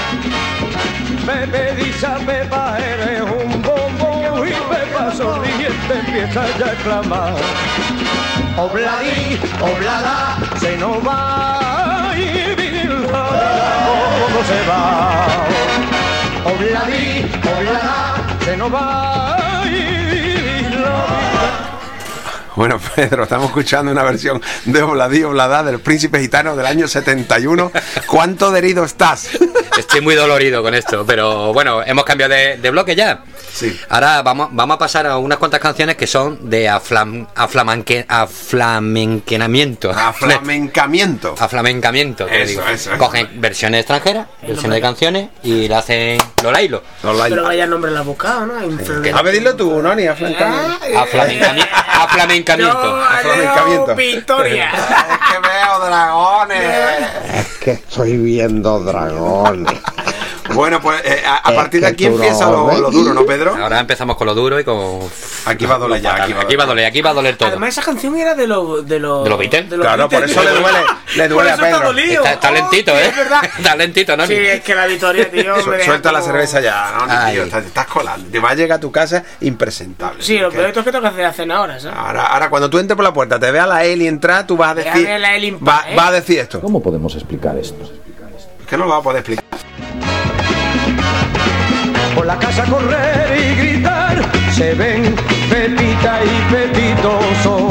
Pepe dice a Pepa eres un bombón y Pepa sonriente empieza ya a clamar. Obladí, oblada, se nos va y vivir la vida como se va. Obladí, oblada, se nos va y vivir la vida.
Bueno, Pedro, estamos escuchando una versión de Obladí Oblada del Príncipe Gitano del año setenta y uno. ¿Cuánto de herido estás?
Estoy muy dolorido con esto, pero bueno, hemos cambiado de, de bloque ya.
Sí.
Ahora vamos, vamos a pasar a unas cuantas canciones que son de aflam, aflamanque, aflamenquenamiento.
Aflamencamiento.
Aflamencamiento, que
Eso,
digo.
eso, eso.
Cogen versiones extranjeras, versiones de canciones y le hacen Lolailo.
Pero vaya nombre la has buscado, ¿no? Infernal.
A pedirlo tú, ¿no? Ni aflamencamiento.
Aflamencamiento. Aflamencamiento.
Aflamencamiento.
Victoria.
Es que veo dragones.
Es que estoy viendo dragones.
Bueno, pues eh, a, a
Es
partir de
que
aquí
tú
empieza
no
lo, lo
ves.
duro, ¿no, Pedro?
Ahora empezamos con lo duro y con...
Aquí va a doler ya. Aquí va a
Aquí va a doler, aquí va a doler todo.
Además, esa canción era de los... De los,
¿De los Beatles?
de los
Claro, por
Beatles.
eso le duele, le duele a
Por eso está
Pedro.
dolido.
Está, está lentito,
Oh, sí,
¿eh?
es verdad.
Está lentito, ¿no?
Sí, es que la Victoria, tío...
Su-
me deja
Suelta la
como-
cerveza ya, ¿no?
Ay.
Tío, estás, estás colando. Te va a llegar a tu casa impresentable.
Sí, lo
Que-
peor es que tengo que hacer la cena ahora, ¿sabes?
Ahora, ahora, cuando tú entres por la puerta, te vea la Eli entrar, tú vas a
Ve a
decir.
ver la Eli en
va,
paz, ¿eh?
va a decir esto.
¿Cómo podemos explicar esto?
Es que no lo va a poder explicar.
Por la casa correr y gritar, se ven Pepita y Pepito son.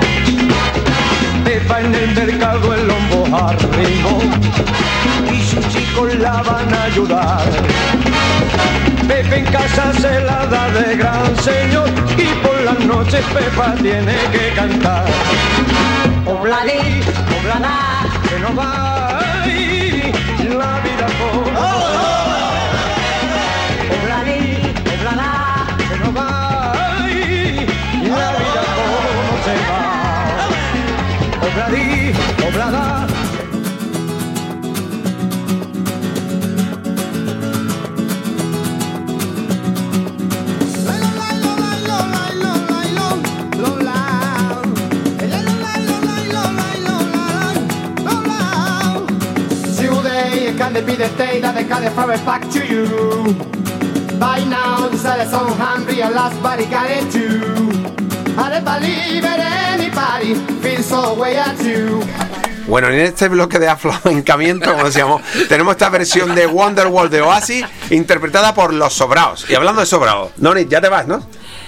Pepa en el mercado el lombo arrimo y sus chicos la van a ayudar. Pepe en casa se la da de gran señor y por las noches Pepa tiene que cantar. Obladí, oblada, que no va a ir la vida por... Obladí, oblada, que no va a ir la vida como se va. Obladí, oblada.
Today can be the day that they can throw it back to you. By now the sun is so hungry and last body got it too. I don't believe it anybody feels so way at you.
Bueno, en este bloque de aflamencamiento, como decíamos, tenemos esta versión de Wonderwall de Oasis interpretada por Los Sobraos. Y hablando de Sobraos, Noni, ya te vas, ¿no?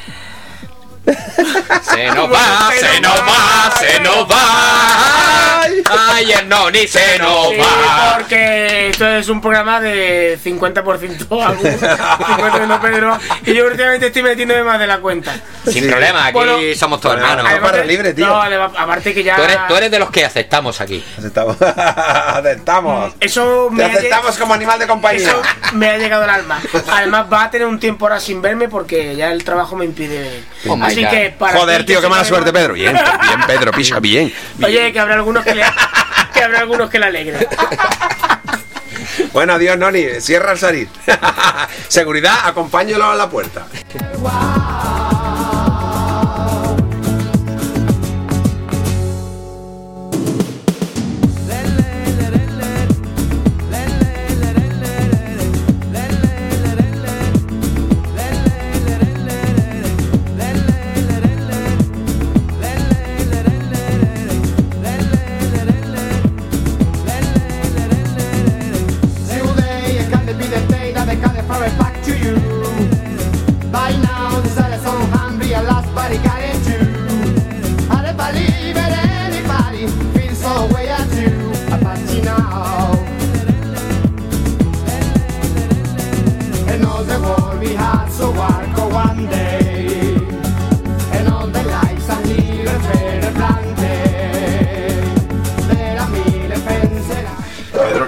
Se nos va, se nos va, se nos va. Ay, el Noni se nos
Sí,
va.
porque esto es un programa de cincuenta por ciento algún, cincuenta por ciento Pedro, y yo últimamente estoy metiéndome más de la cuenta.
Sin
Sí.
problema, aquí
Bueno,
somos todos
bueno,
hermanos.
además- barra libre, tío.
No, además- aparte que ya...
Tú eres, tú eres de los que aceptamos aquí.
Aceptamos. Aceptamos.
Eso
Te
me, ha lleg-
aceptamos como animal de compañía.
eso me ha llegado al alma. Además va a tener un tiempo ahora sin verme porque ya el trabajo me impide ver.
Oh my
Así
God.
que para
Joder,
ti,
tío,
que
qué mala
se
suerte,
me-
Pedro. Bien, bien, Pedro, pisa bien.
Oye, que habrá algunos que le que habrá algunos que le alegren.
Bueno, adiós, Noni. Cierra al salir. Seguridad, acompáñalo a la puerta.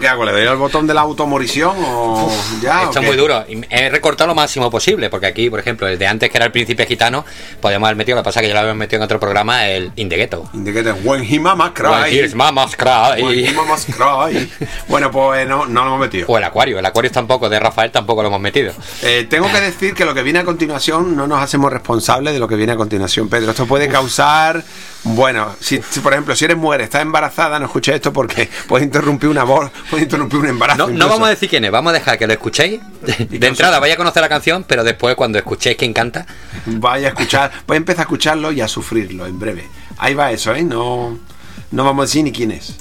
qué hago? ¿Le doy al botón de la automorición o ya?
Esto
¿o
es
qué?
muy duro. Y he recortado lo máximo posible, porque aquí, por ejemplo, el de antes, que era el príncipe gitano, podíamos haber metido, lo que pasa es que ya lo habíamos metido en otro programa, el In the Ghetto.
In the Ghetto, When He Mama Cry.
When His Mama's Cry.
When He Mama's Cry. Bueno, pues no, no lo hemos metido.
O el Acuario. El Acuario tampoco, de Rafael tampoco lo hemos metido.
Eh, tengo que decir que lo que viene a continuación no nos hacemos responsables de lo que viene a continuación, Pedro. Esto puede causar... Bueno, si, si por ejemplo, si eres mujer, estás embarazada, no escuches esto porque puede interrumpir una voz, puede interrumpir un embarazo.
No, no vamos a decir quién es, vamos a dejar que lo escuchéis. De entrada vaya a conocer la canción, pero después cuando escuchéis quién canta,
vaya a escuchar, voy a empezar a escucharlo y a sufrirlo en breve. Ahí va eso, ¿eh? No, no vamos a decir ni quién es.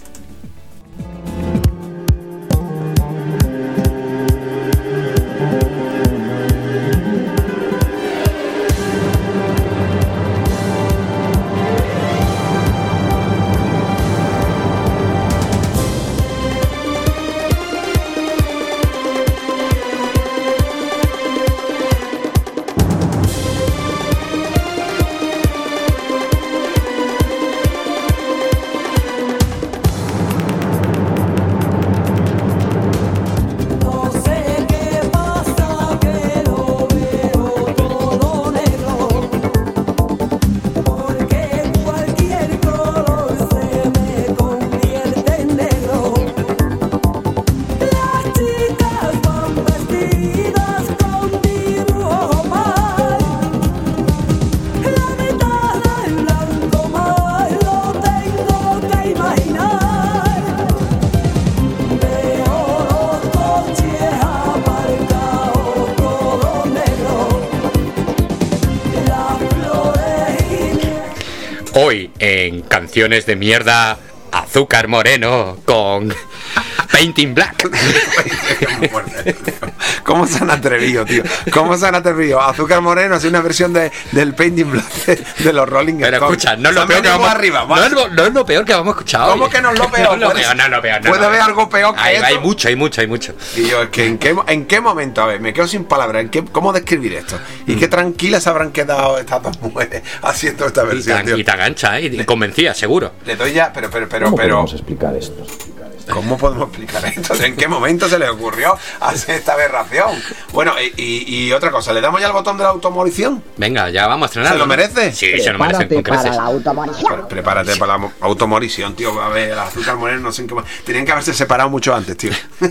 Hoy en Canciones de Mierda, Azúcar Moreno con Painting Black.
¿Cómo se han atrevido, tío? ¿Cómo se han atrevido? Azúcar Moreno hace una versión de, del Painting Black de, de los Rolling Stones.
Pero escucha, no es lo peor que vamos
arriba,
no, es lo, no es lo peor que vamos a escuchar.
¿Cómo
hoy?
que no es lo peor?
No es lo peor, no es lo peor. No,
¿Puede
no,
haber
no.
algo peor que
hay,
esto?
hay mucho, hay mucho, hay mucho.
Y yo, es que ¿en qué, en qué momento? A ver, me quedo sin palabras. ¿En qué, ¿Cómo describir esto? Y qué tranquilas se habrán quedado estas dos mujeres haciendo esta
Y
versión,
tan,
tío.
y tan ancha, ¿eh? Y convencida, seguro.
Le doy ya, pero, pero, pero,
¿Cómo
pero.
podemos explicar esto?
¿Cómo podemos explicar esto? ¿En qué momento se le ocurrió hacer esta aberración? Bueno, y, y, y otra cosa, ¿le damos ya al botón de la automorición?
Venga, ya vamos a estrenar.
¿Se lo merece?
Sí, se lo merece con creces.
Pre- Prepárate para la automorición, tío. A ver, el azúcar moreno, no sé en qué más. Tenían que haberse separado mucho antes, tío.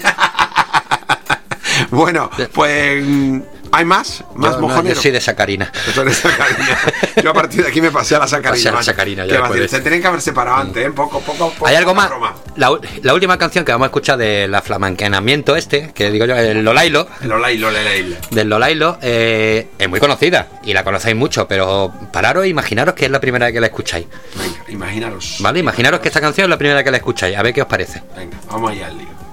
Bueno, pues ¿hay más? ¿Más
Yo, no,
mojonero?
yo soy de sacarina.
Tú eres sacarina. Yo a partir de aquí me pasé a la sacarina.
Pasé a la sacarina, ya
¿Qué va a
después
decir?
de
Se tenían que haber separado antes, ¿eh? Poco, poco, poco.
¿Hay algo
poca
más?
broma.
La, u- la última canción que vamos a escuchar de la flamanquenamiento este, que digo yo, el Lolailo.
El Lolailo, Lolailo.
Del Lolailo, eh, es muy conocida y la conocéis mucho, pero pararos e imaginaros que es la primera vez que la escucháis.
Venga, imaginaros.
¿Vale? Imaginaros que esta canción es la primera vez que la escucháis, a ver qué os parece.
Venga, vamos allá al lío.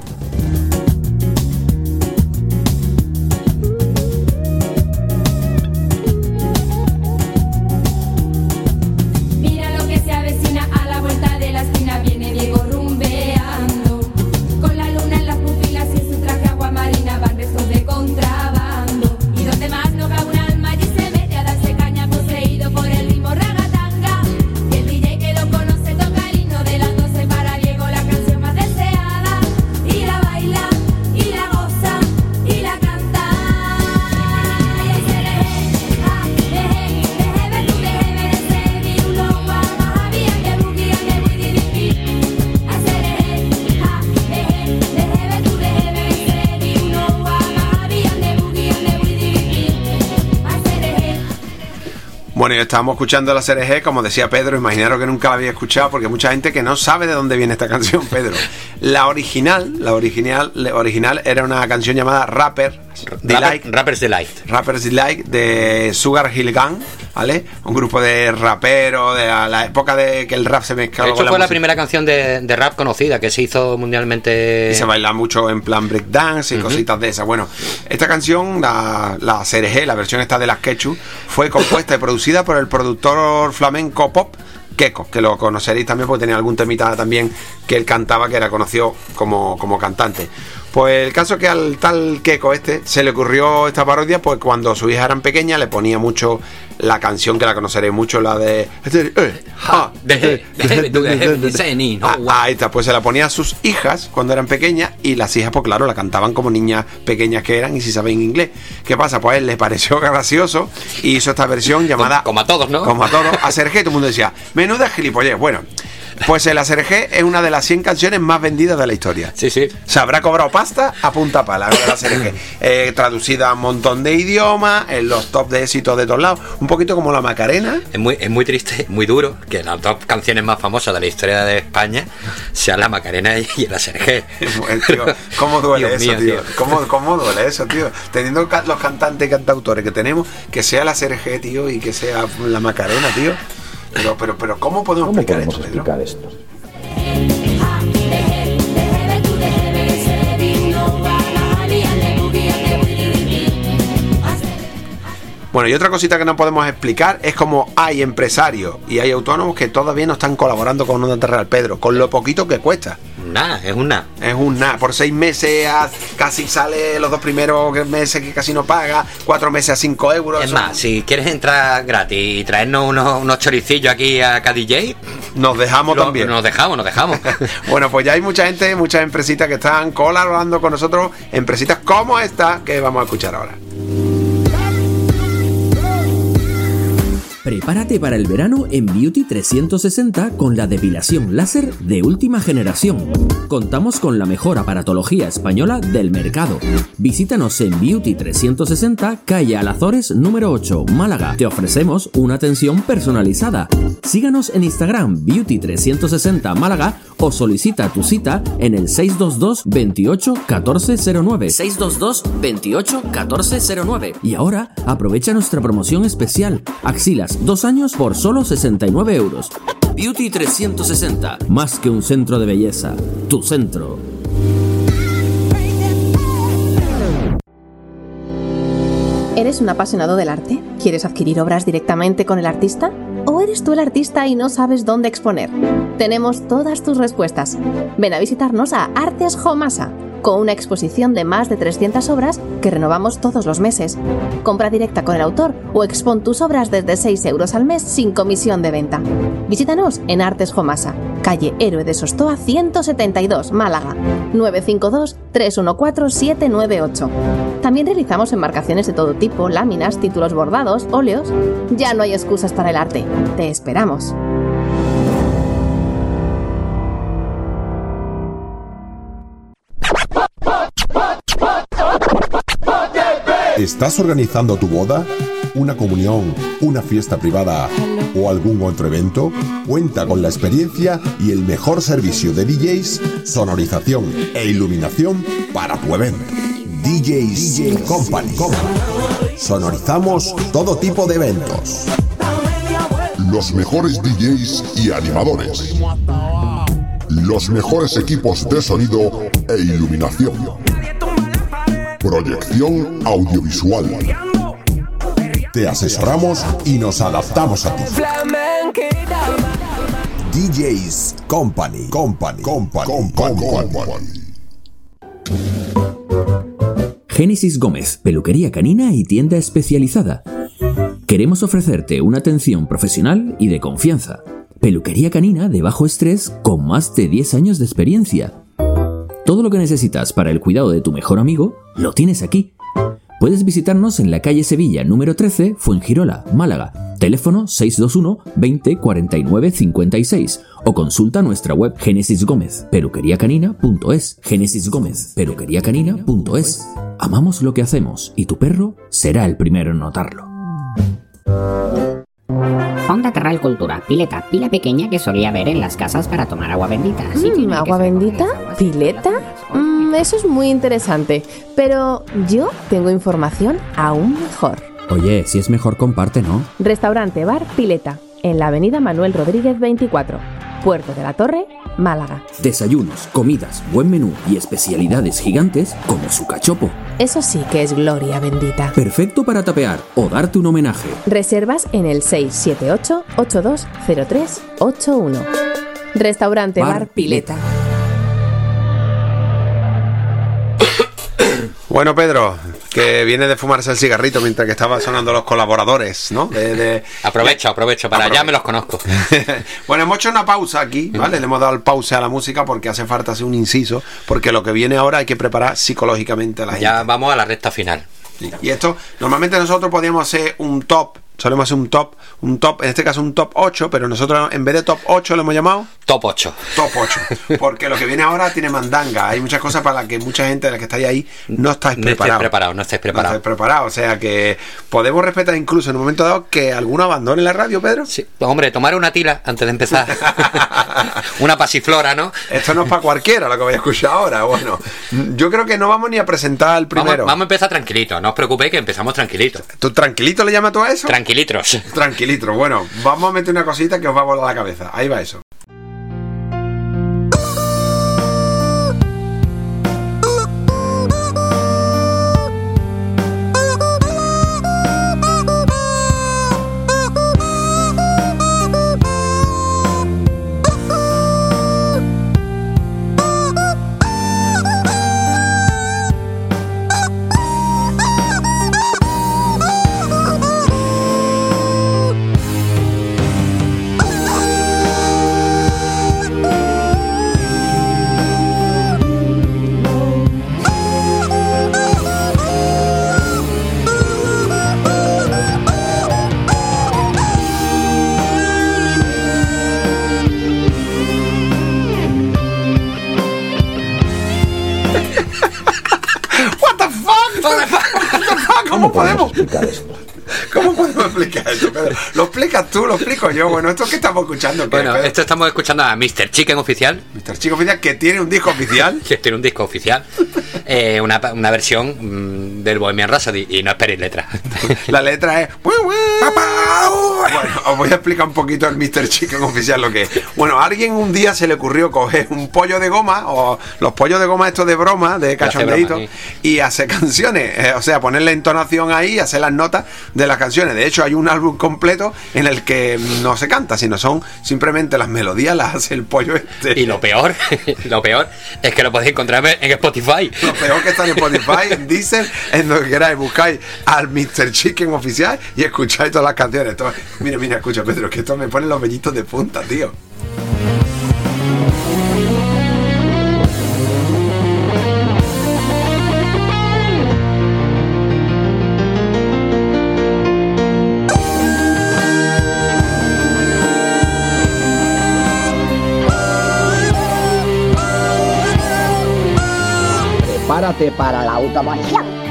Mira lo que se avecina a la vuelta de la esquina, viene Diego rumbeando, con la luna en las pupilas y en su traje agua marina van restos de contrabando. Y donde más no cabe un alma allí se mete a darse caña, poseído por el ritmo ragatanga. Y el D J que lo conoce toca el himno de las doce para Diego, la canción más deseada. Y la baila, y la goza, y la canta. Y ahí se le ah, deje, deje ver tú, deje ver ese vi uno guapa, había que buguía, que muy difícil. Hacer eje, ah, deje, deje ver tú, deje ver ese vi uno guapa, había que buguía, que muy difícil. Hacer eje.
Bueno, y estábamos escuchando la C R G, como decía Pedro, imaginaros que nunca la había escuchado, porque hay mucha gente que no sabe de dónde viene esta canción, Pedro. La original, la original, la original era una canción llamada Rapper Delight.
Rapper- Rappers Delight.
Rappers Delight de Sugar Hill Gang, ¿vale? Un grupo de raperos de la, la época de que el rap se mezclaba
De hecho,
con la
fue la
música.
primera canción de, de rap conocida que se hizo mundialmente.
Y se baila mucho en plan breakdance y
Ujú.
cositas de esas. Bueno, esta canción, la, la C R G, la versión esta de las Quechu, fue compuesta y producida por el productor flamenco pop Keko, que lo conoceréis también porque tenía algún temita también que él cantaba, que era conocido como, como cantante. Pues el caso es que al tal Keiko este se le ocurrió esta parodia, pues cuando su hija era pequeña le ponía mucho la canción que la conoceréis mucho, la de... Ah, ahí está, pues se la ponía a sus hijas cuando eran pequeñas y las hijas, pues claro, la cantaban como niñas pequeñas que eran y si saben inglés. ¿Qué pasa? Pues a él le pareció gracioso y hizo esta versión llamada...
Como a todos, ¿no?
Como a todos, a Sergé, todo el mundo decía, menuda gilipollez. Bueno, pues el Asergé es una de las cien canciones más vendidas de la historia.
Sí, sí.
Se habrá cobrado pasta a punta pala, el Asergé. Eh, traducida a un montón de idiomas, en los top de éxitos de todos lados. Un poquito como la Macarena.
Es muy, es muy triste, muy duro que las dos canciones más famosas de la historia de España sean la Macarena y el Asergé.
Tío, ¿cómo duele
Dios
eso,
mío,
tío?
tío.
¿Cómo, ¿Cómo duele eso, tío? Teniendo ca- los cantantes y cantautores que tenemos, que sea el Asergé, tío, y que sea la Macarena, tío. Pero, pero, pero, ¿cómo podemos
¿Cómo
explicar
podemos
esto,
explicar esto?
Bueno, y otra cosita que no podemos explicar es como hay empresarios y hay autónomos que todavía no están colaborando con Onda Terral, Pedro, con lo poquito que cuesta.
Nada, es un nada.
Es un nada. Por seis meses a- casi sale los dos primeros meses que casi no paga, cuatro meses a cinco euros.
Es
eso-
más, si quieres entrar gratis y traernos unos, unos choricillos aquí a K D J,
nos dejamos
lo-
también.
Nos dejamos, nos dejamos.
Bueno, pues ya hay mucha gente, muchas empresitas que están colaborando con nosotros, empresitas como esta que vamos a escuchar ahora.
Prepárate para el verano en Beauty trescientos sesenta con la depilación láser de última generación. Contamos con la mejor aparatología española del mercado. Visítanos en Beauty trescientos sesenta, calle Alazores número ocho, Málaga. Te ofrecemos una atención personalizada. Síganos en Instagram Beauty trescientos sesenta Málaga o solicita tu cita en el seis dos dos, veintiocho, catorce cero nueve. seis dos dos, veintiocho, catorce cero nueve. Y ahora aprovecha nuestra promoción especial. Axilas dos años por solo sesenta y nueve euros. Beauty trescientos sesenta, más que un centro de belleza, tu centro.
¿Eres un apasionado del arte? ¿Quieres adquirir obras directamente con el artista? ¿O eres tú el artista y no sabes dónde exponer? Tenemos todas tus respuestas. Ven a visitarnos a Artes Homasa, con una exposición de más de trescientas obras que renovamos todos los meses. Compra directa con el autor o expon tus obras desde seis euros al mes sin comisión de venta. Visítanos en Artes Homasa, calle Héroe de Sostoa ciento setenta y dos, Málaga, nueve cinco dos, tres uno cuatro, siete nueve ocho. También realizamos embarcaciones de todo tipo, láminas, títulos bordados, óleos. Ya no hay excusas para el arte. Te esperamos.
¿Estás organizando tu boda? ¿Una comunión? ¿Una fiesta privada? ¿O algún otro evento? Cuenta con la experiencia y el mejor servicio de D Js, sonorización e iluminación para tu evento. D Js Company. Sonorizamos todo tipo de eventos.
Los mejores D Js y animadores. Los mejores equipos de sonido e iluminación. Proyección audiovisual. Te asesoramos y nos adaptamos a ti.
D Js Company. Company. Company. Company.
Génesis Gómez, peluquería canina y tienda especializada. Queremos ofrecerte una atención profesional y de confianza. Peluquería canina de bajo estrés con más de diez años de experiencia. Todo lo que necesitas para el cuidado de tu mejor amigo, lo tienes aquí. Puedes visitarnos en la calle Sevilla número trece, Fuengirola, Málaga. Teléfono seis dos uno, veinte, cuarenta y nueve, cincuenta y seis o consulta nuestra web Génesis Gómez, peluquería canina punto es. Génesis Gómez, peluquería canina punto es. Amamos lo que hacemos y tu perro será el primero en notarlo.
Onda Terral Cultura, pileta, pila pequeña que solía ver en las casas para tomar agua bendita. Sí,
Mm, ¿Agua bendita? ¿Pileta? Mm, eso es muy interesante. Pero yo tengo información aún mejor.
Oye, si es mejor comparte, ¿no?
Restaurante Bar Pileta, en la avenida Manuel Rodríguez veinticuatro, Puerto de la Torre, Málaga.
Desayunos, comidas, buen menú y especialidades gigantes como su cachopo.
Eso sí que es gloria bendita.
Perfecto para tapear o darte un homenaje.
Reservas en el seis siete ocho, ocho dos cero tres ocho uno. Restaurante Bar,
Bar
Pileta.
Bueno, Pedro, que viene de fumarse el cigarrito mientras que estaban sonando los colaboradores, ¿no? De, de...
Aprovecho, aprovecho, para
Aprovecho.
allá me los conozco.
Bueno, hemos hecho una pausa aquí, ¿vale? Le hemos dado el pause a la música porque hace falta hacer un inciso, porque lo que viene ahora hay que preparar psicológicamente a la gente.
Ya vamos a la recta final.
Sí. Y esto, normalmente nosotros podíamos hacer un top, solemos hacer un top, un top, en este caso un top ocho, pero nosotros en vez de top ocho lo hemos llamado
Top ocho.
Top ocho. Porque lo que viene ahora tiene mandanga. Hay muchas cosas para las que mucha gente de la que estáis ahí no estáis
No
preparados.
estáis preparados, no estáis preparados.
No estáis preparados. O sea que podemos respetar incluso en un momento dado que alguno abandone la radio, Pedro.
Sí. Hombre, tomar una tila antes de empezar. Una pasiflora, ¿no?
Esto no es para cualquiera lo que voy a escuchar ahora. Bueno, yo creo que no vamos ni a presentar al primero.
Vamos, vamos a empezar tranquilito, no os preocupéis que empezamos tranquilitos.
¿Tú tranquilito le llamas tú a eso?
Tranquilitros.
Tranquilitros. Bueno, vamos a meter una cosita que os va a volar la cabeza. Ahí va eso. ¿Cómo podemos
explicar esto?
¿Cómo podemos explicar esto, Pedro? ¿Lo explicas tú? ¿Lo explico yo? Bueno, ¿esto qué estamos escuchando? ¿Qué,
Bueno,
Pedro?
esto estamos escuchando a mister Chicken Oficial.
mister Chicken Oficial, que tiene un disco oficial.
Que tiene un disco oficial. Eh, una, una versión mmm, del Bohemian Rhapsody. Y no esperéis letra.
La letra es... Bueno, os voy a explicar un poquito el mister Chicken Oficial lo que es. Bueno, a alguien un día se le ocurrió coger un pollo de goma, o los pollos de goma estos de broma, de cachondeíto,
broma,
y hacer canciones. Eh, o sea, ponerle entonación ahí, hacer las notas de las canciones. De hecho, hay un álbum completo en el que no se canta, sino son simplemente las melodías, las hace el pollo este.
Y lo peor, lo peor es que lo podéis encontrar en Spotify.
Lo peor que está en Spotify, en Deezer, en donde queráis, buscáis al mister Chicken Oficial y escucháis todas las canciones. Esto, mira, mira, escucha, Pedro, que esto me pone los vellitos de punta, tío.
Prepárate para la automación.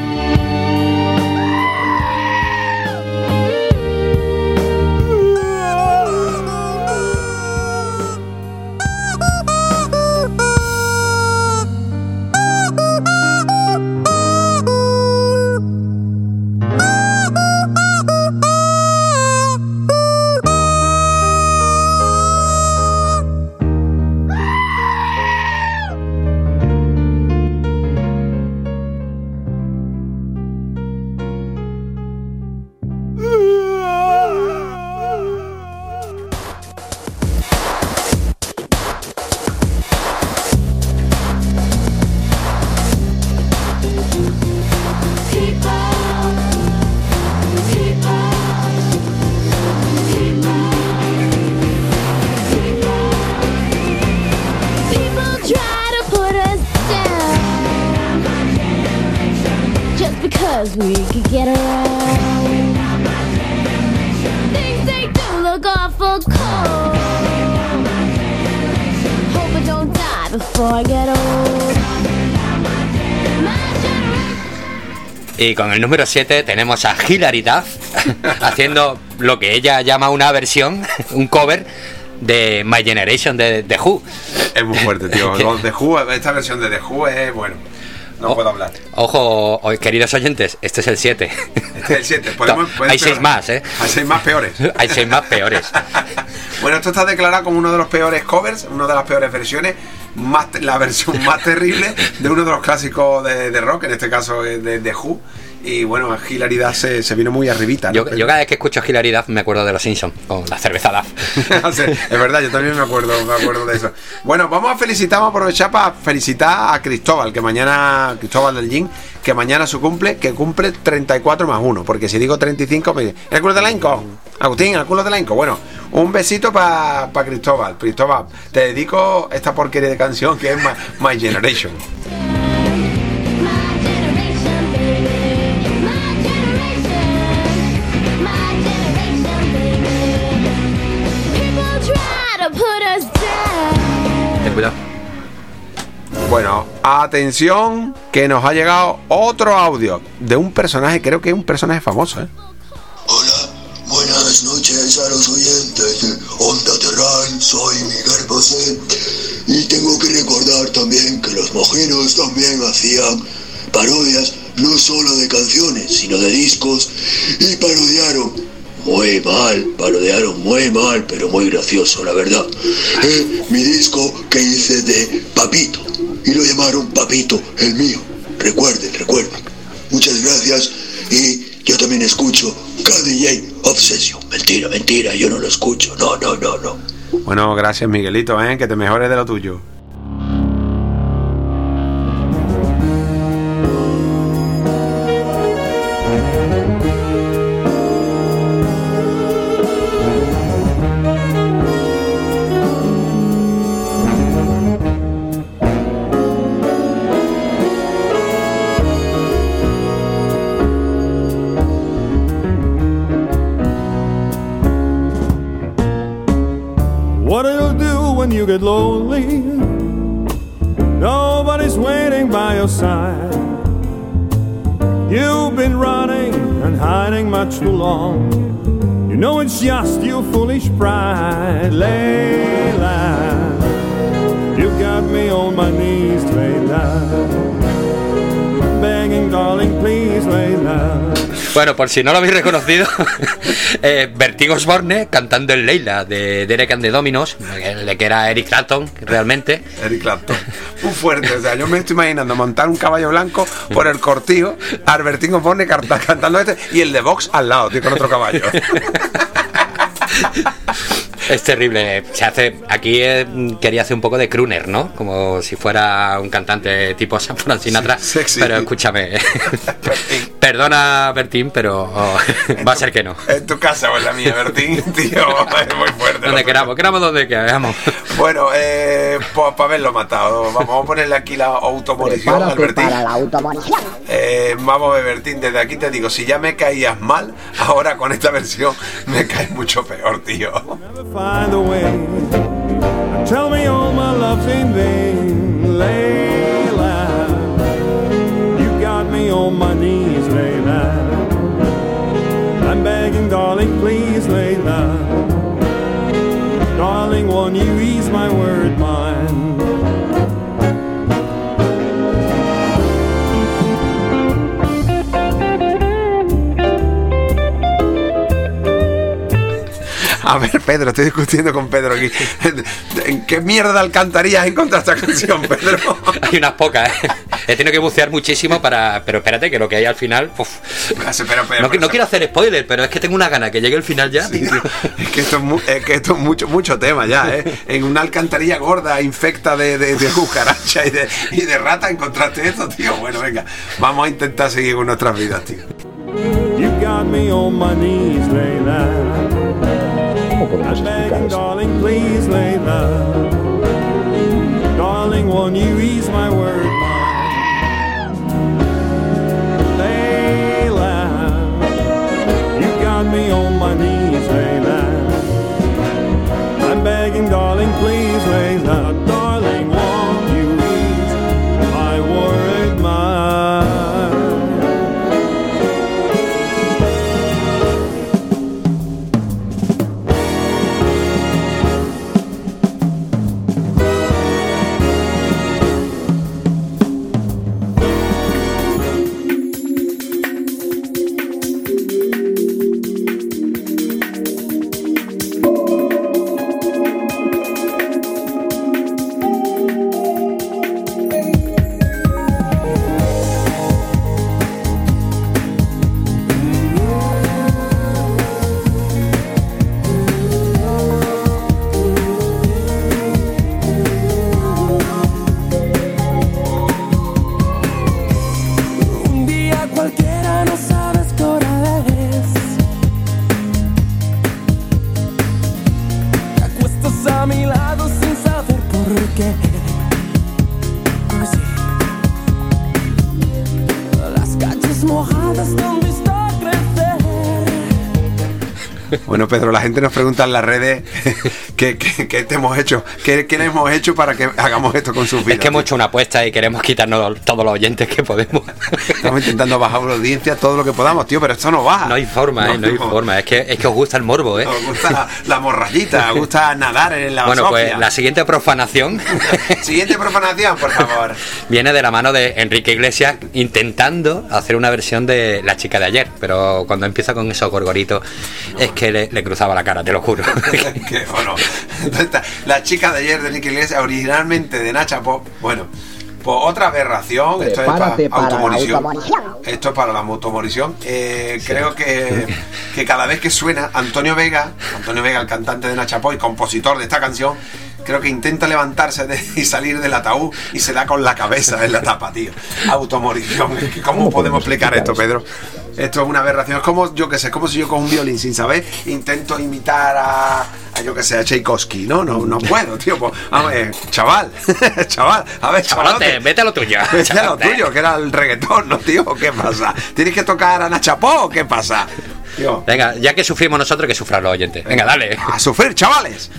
We could get around. Things they do look awful cold. Hope I don't die before I get old.
Y con el número siete tenemos a Hilary Duff haciendo lo que ella llama una versión, un cover de My Generation de The Who.
Es muy fuerte, tío. Los The Who, esta versión de The Who es bueno. No
o,
puedo hablar.
Ojo, queridos oyentes, este es el siete.
Este es el siete. Podemos,
Hay seis más, ¿eh?
Hay seis más peores.
Hay seis más peores.
Bueno, esto está declarado como uno de los peores covers, una de las peores versiones, más la versión más terrible de uno de los clásicos de, de rock, en este caso de The Who. Y bueno, Hilary Duff se, se vino muy arribita, ¿no?
Yo, yo cada vez que escucho Hilary Duff me acuerdo de los Simpsons, con la cerveza Duff.
Sí, es verdad, yo también me acuerdo, me acuerdo de eso. Bueno, vamos a felicitar, vamos a aprovechar para felicitar a Cristóbal, que mañana, Cristóbal del Gin, que mañana su cumple, que cumple treinta y cuatro más uno, porque si digo treinta y cinco me dice, ¿el culo de la Inco? Agustín, ¿el culo de la Inco? Bueno, un besito para pa Cristóbal. Cristóbal, te dedico esta porquería de canción que es My, My Generation.
Ten cuidado.
Bueno, atención, que nos ha llegado otro audio de un personaje, creo que es un personaje famoso, ¿eh?
Buenas noches a los oyentes de Onda Terral, soy Miguel Bosé y tengo que recordar también que los mojinos también hacían parodias no solo de canciones, sino de discos y parodiaron muy mal, parodiaron muy mal, pero muy gracioso, la verdad. Eh, mi disco que hice de Papito y lo llamaron Papito el mío. Recuerden, recuerden. Muchas gracias y yo también escucho K D J Obsession. Mentira, mentira, yo no lo escucho. No, no, no, no.
Bueno, gracias Miguelito, ¿eh? Que te mejores de lo tuyo.
What it'll do when you get lonely, nobody's waiting by your side. You've been running and hiding much too long. You know it's just your foolish pride, Layla. You got me on my knees, Layla. Begging, darling, please, Layla.
Bueno, por si no lo habéis reconocido, eh, Bertín Osborne cantando el Leila de Derek and the Dominos, el que era Eric Clapton, realmente.
Eric Clapton. Muy fuerte, o sea, yo me estoy imaginando montar un caballo blanco por el cortijo, a Bertín Osborne canta, cantando este y el de Vox al lado, tío, con otro caballo.
Es terrible. Se hace aquí eh, quería hacer un poco de crooner, ¿no? Como si fuera un cantante tipo San Francisco Sinatra. Sí, sexy. Pero escúchame, perdona Bertín, pero oh, va a ser que no.
En tu casa o en la mía, Bertín, tío, es muy fuerte.
Donde queramos, queramos donde queramos.
Bueno, eh, pues para haberlo matado, vamos a ponerle aquí la automolición al Bertín.
Para la automolición.
Eh, vamos a ver, Bertín, desde aquí te digo, si ya me caías mal, ahora con esta versión me caes mucho peor, tío.
Find a way. Tell me all my love's in vain, Layla. You got me on my knees, Layla. I'm begging, darling, please, Layla. Darling, won't you ease my word mind?
A ver, Pedro, estoy discutiendo con Pedro aquí. ¿En qué mierda de alcantarillas encontraste esta canción, Pedro?
Hay unas pocas, ¿eh? He tenido que bucear muchísimo para... Pero espérate, que lo que hay al final... Uf.
Pero, pero,
no,
pero,
no quiero hacer spoiler, pero es que tengo una gana que llegue el final ya.
Sí, es que esto es, mu es, que esto es mucho, mucho tema ya, ¿eh? En una alcantarilla gorda, infecta de, de, de cucaracha y de, y de rata, encontraste esto, tío. Bueno, venga, vamos a intentar seguir con nuestras vidas, tío.
You got me on my knees, Layla.
¿Cómo podemos explicar esto?
Darling, please, Layla. Darling, won't you ease my word mind? Layla, you got me on my knees, Layla. I'm begging, darling, please, Layla. Darling, won't you ease my word mind?
que pues sí, las calles mojadas te han visto crecer.
Bueno, Pedro, la gente nos pregunta en las redes qué, qué, qué te hemos hecho, qué, qué hemos hecho para que hagamos esto con sus vidas.
Es que hemos hecho una apuesta y queremos quitarnos todos los oyentes que podemos.
Estamos intentando bajar la audiencia todo lo que podamos, tío, pero esto no baja.
No hay forma, no, eh, no hay no. forma. Es que, es que os gusta el morbo, ¿eh?
Os gusta la morrayita, os gusta nadar en la
Bueno,
basofia.
pues la siguiente profanación.
Siguiente profanación, por favor.
Viene de la mano de Enrique Iglesias intentando hacer una versión de La chica de ayer, pero cuando empieza con esos gorgoritos no. es que le, le cruzaba la cara, te lo juro.
Qué bueno. La chica de ayer de Enrique Iglesias, originalmente de Nacha Pop, bueno, pues otra aberración. Esto es para, para automorición. automorición. Esto es para la automorición. Eh, sí. Creo que, que cada vez que suena Antonio Vega, Antonio Vega, el cantante de Nacha Pop y compositor de esta canción, creo que intenta levantarse de, y salir del ataúd y se da con la cabeza en la tapa, tío. Automorición. ¿Cómo, ¿Cómo podemos explicar esto, Pedro? Esto es una aberración. Es como, yo que sé, como si yo con un violín sin saber intento imitar a, a yo que sé, a Tchaikovsky. No, no, no puedo, tío. Pues, a ver, chaval, chaval, a ver,
chavalote, vete a lo tuyo.
Vete a lo tuyo, que era el reggaetón, ¿no, tío? ¿Qué pasa? ¿Tienes que tocar a Nacha Pop o qué pasa? Tío.
Venga, ya que sufrimos nosotros, que sufran los oyentes. Venga, dale.
A sufrir, chavales.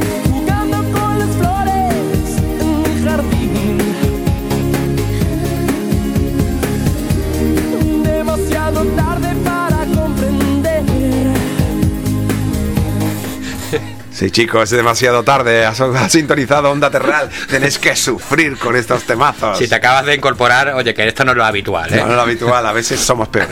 Sí, chicos, es demasiado tarde. Has, has sintonizado Onda Terral. Tenéis que sufrir con estos temazos.
Si te acabas de incorporar, oye, que esto no es lo habitual, ¿eh?
No, no es lo habitual, a veces somos peores.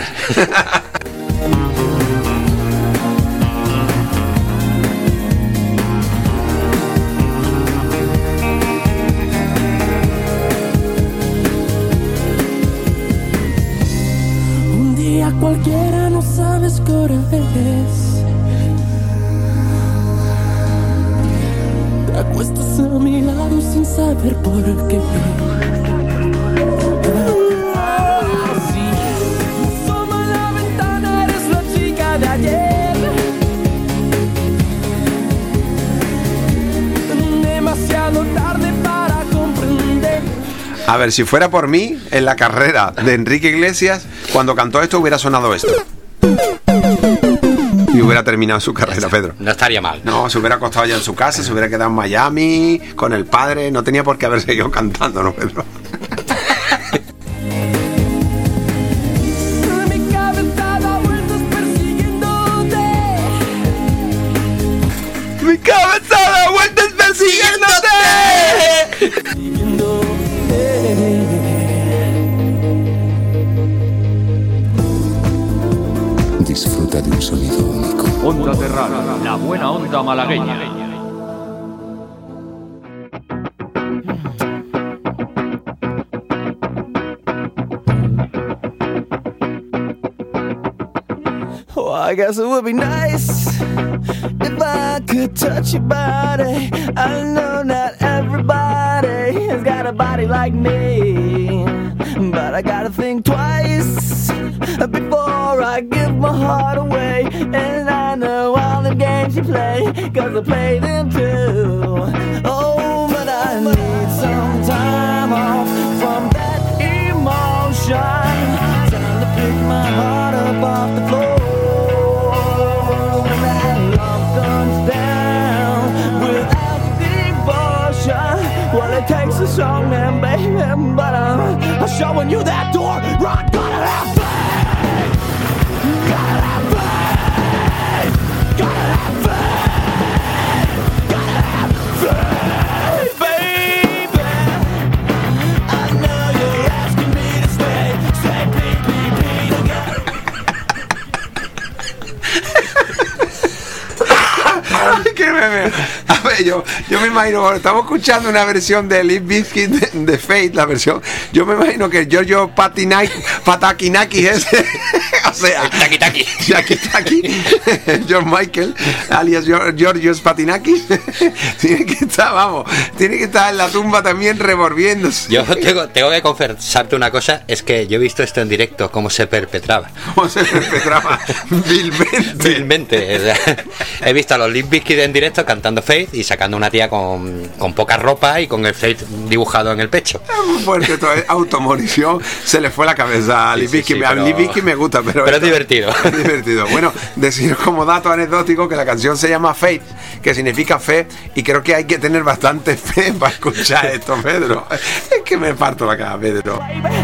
Un día cualquiera, no sabes qué hora es. Te acuestas a mi lado sin saber por qué. Sí, asoma a la ventana, eres la chica de ayer. Demasiado tarde para comprender.
A ver, si fuera por mí, en la carrera de Enrique Iglesias, cuando cantó esto hubiera sonado esto. Y hubiera terminado su carrera, Pedro.
No estaría mal.
No, se hubiera acostado ya en su casa, se hubiera quedado en Miami con el padre. No tenía por qué haber seguido cantando, ¿no, Pedro?
Mi cabeza da vueltas persiguiéndote.
Mi cabeza da vueltas persiguiéndote.
Disfruta de un sonido único.
Onda Terral, la buena onda malagueña.
Oh, I guess it would be nice if I could touch your body. I know not everybody has got a body like me, but I gotta think twice before I give my heart away. And I know all the games you play, cause I play them too. Oh, but I need some time off from that emotion. Time to pick my heart up off the floor. When that love comes down without devotion, well, it takes a strong man, baby, but I'm, I'm showing you that door. Rock, gotta have faith. Gotta have faith. Gotta have faith. Gotta have faith, baby. I know you're asking me to stay. Say, please, please, please, again.
Ay, qué meme. A ver, yo, yo me imagino, bueno, estamos escuchando una versión de Limp Bizkit de, de Fate, la versión. Yo me imagino que Giorgio Patinaki, Patakinaki es, o sea,
Taki Taki,
Taki Taki, George Michael, alias Giorgio Patinaki, tiene que estar, vamos, tiene que estar en la tumba también revolviéndose.
Yo tengo, tengo que confesarte una cosa, es que yo he visto esto en directo, cómo se perpetraba.
Cómo se perpetraba vilmente.
Vilmente, o sea, he visto a los Limp Bizkit en directo cantando Faith y sacando una tía con, con poca ropa y con el Faith dibujado en el pecho.
Es muy fuerte todo, automorición, se le fue la cabeza a Limp
Sí, sí,
Bizkit.
sí,
A
pero-
Limp Bizkit me gusta, pero,
pero es
esto-
divertido.
Es divertido. Bueno, deciros como dato anecdótico que la canción se llama Faith, que significa fe, y creo que hay que tener bastante fe para escuchar esto, Pedro. Es que me parto la cara, Pedro.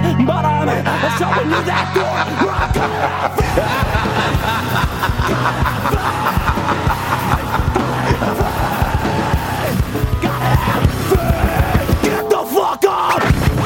Get the fuck up!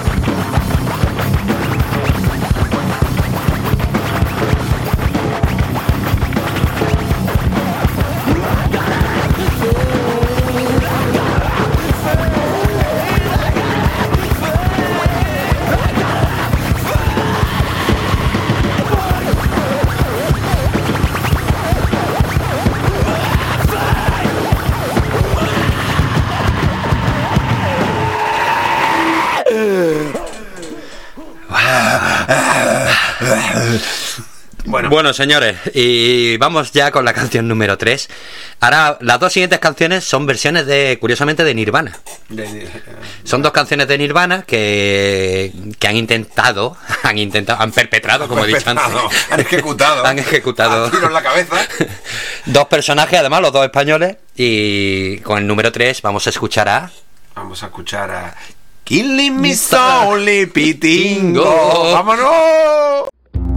Bueno.
Bueno, señores, y vamos ya con la canción número tres. Ahora, las dos siguientes canciones son versiones de, curiosamente, de Nirvana. Son dos canciones de Nirvana que, que han intentado, han intentado, han perpetrado, como he dicho antes.
Perpetrado, han ejecutado.
Han ejecutado.
A tiro en la cabeza.
Dos personajes, además, los dos españoles. Y con el número tres vamos a escuchar a...
Vamos a escuchar a Killing Me Softly, Pitingo. ¡Vámonos!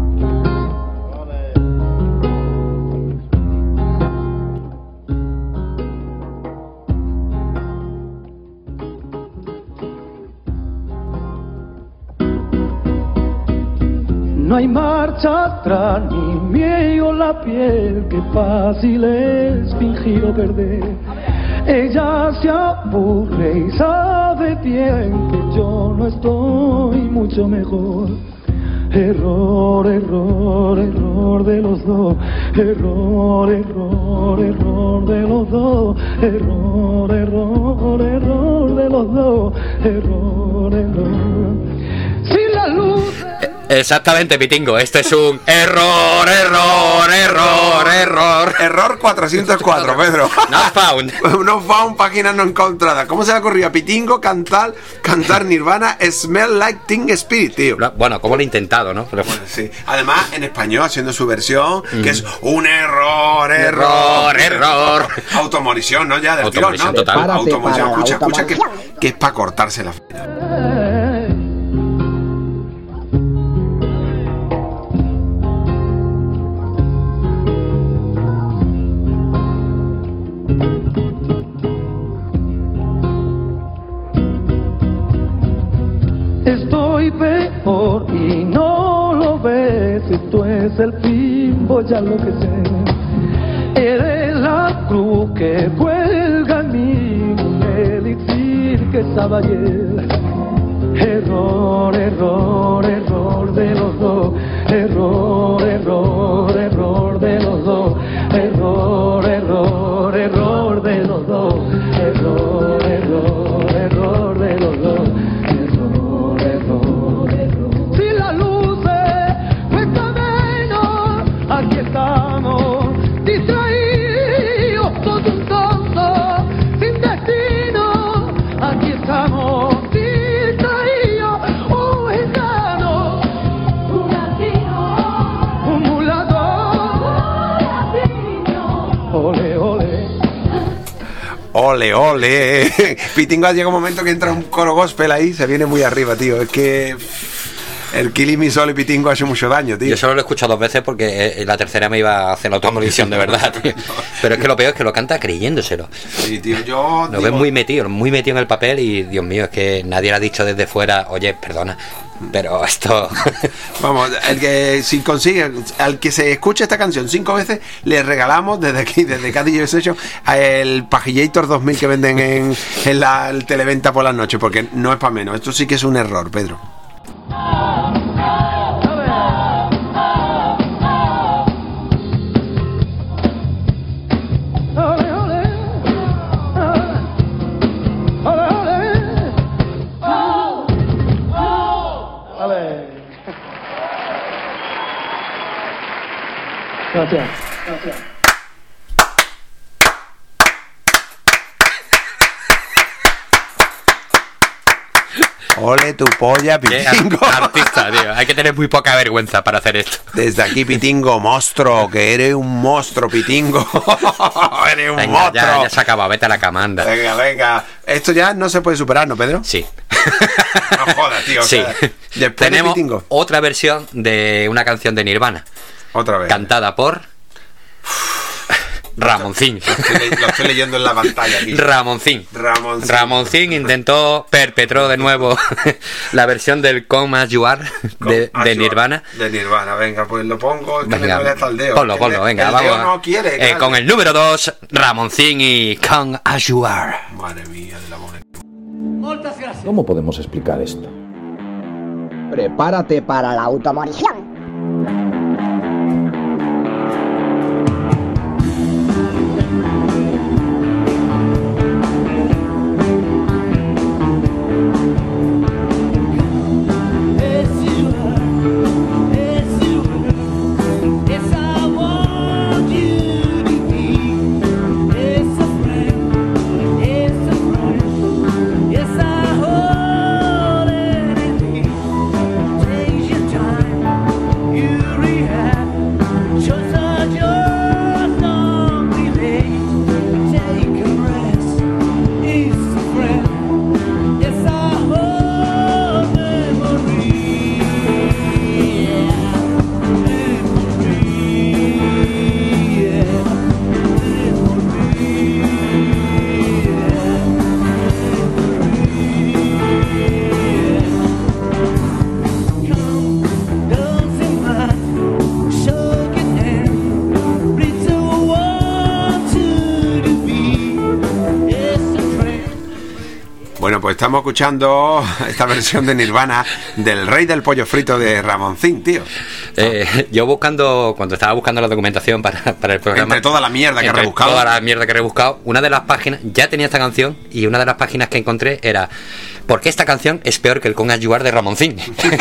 No hay marcha atrás ni miedo la piel, que fácil es fingir o perder. Ella se aburre y sabe bien que yo no estoy mucho mejor. Error, error, error de los dos. Error, error, error de los dos. Error, error, error de los dos. Error, error. Si la luz...
Exactamente, Pitingo, este es un error, error, error, error.
Error cuatrocientos cuatro, Pedro.
Not found.
No found, página no encontrada. ¿Cómo se le ocurrió a Pitingo cantar, cantar Nirvana Smell Like Teen Spirit, tío?
Bueno, como lo he intentado, ¿no? Pero...
Bueno, sí. Además, en español, haciendo su versión,
Mm.
que es un error,
Error,
error,
error.
Automorición, ¿no? Ya del
Automorición
tirón, ¿no?
total.
Automorición.
Párate,
Escucha,
para,
escucha, que, que es para cortarse la f...
Estoy peor y no lo ves. Esto es el fin, voy a lo que sé. Eres la cruz que cuelga en mí, un elixir que estaba ayer. Error, error, error de los dos. Error, error, error de los dos. Error, error, error de los dos. Error, error, error de los dos. Si la luz cuesta menos, aquí estamos, distraídos, todo un tonto, sin destino, aquí estamos, distraídos, un gitano, un latino, un mulato, un latino, ole, ole.
Ole, ole. Pitingo llega un momento que entra un coro gospel ahí, se viene muy arriba, tío. Es que el Killing Me Softly, Pitingo, hace mucho daño, tío.
Yo solo lo he escuchado dos veces porque eh, la tercera me iba a hacer la automolición de verdad, tío. Pero es que lo peor es que lo canta creyéndoselo.
Sí, tío, yo...
Lo
digo-
ves muy metido, muy metido en el papel y, Dios mío, es que nadie le ha dicho desde fuera, oye, perdona, pero esto...
Vamos, el que si consigue, al que se escuche esta canción cinco veces, le regalamos desde aquí, desde Cádiz y Secho, el Pajillator dos mil que venden en, en la el televenta por las noches, porque no es para menos. Esto sí que es un error, Pedro.
Ole, ole, ole, ole, oh, oh. A ver. Gracias. Gracias.
Ole tu polla, Pitingo.
Artista, tío. Hay que tener muy poca vergüenza para hacer esto.
Desde aquí, Pitingo, monstruo, que eres un monstruo, Pitingo. Eres un
venga,
monstruo.
Ya, ya se acaba, vete a la cama, anda.
Venga, venga. Esto ya no se puede superar, ¿no, Pedro?
Sí.
No jodas, tío. O
Sí.
sea, después
Tenemos
de Pitingo.
otra versión de una canción de Nirvana.
Otra vez.
Cantada por Ramoncín.
Lo estoy, lo estoy leyendo en la pantalla aquí.
Ramoncín.
Ramoncín.
Ramoncín intentó, perpetró de nuevo la versión del Come As You Are de,
As
de
You
Nirvana.
Are, De Nirvana, venga, pues lo pongo. Es que me
Venga,
duele hasta el dedo.
ponlo,
Que
ponlo,
el-
venga,
el
vamos.
dedo no quiere.
Eh,
claro.
con el número dos, Ramoncín y Come As You Are.
Madre mía del amor.
¿Cómo podemos explicar esto?
Prepárate para la automorición.
Bueno, pues estamos escuchando esta versión de Nirvana del Rey del Pollo Frito de Ramoncín, tío.
Eh, yo buscando, cuando estaba buscando la documentación para, para el programa,
Entre toda la mierda que he
entre
rebuscado.
toda la mierda que he rebuscado, una de las páginas, ya tenía esta canción, y una de las páginas que encontré era ¿por qué esta canción es peor que el Come As You Are de Ramoncín?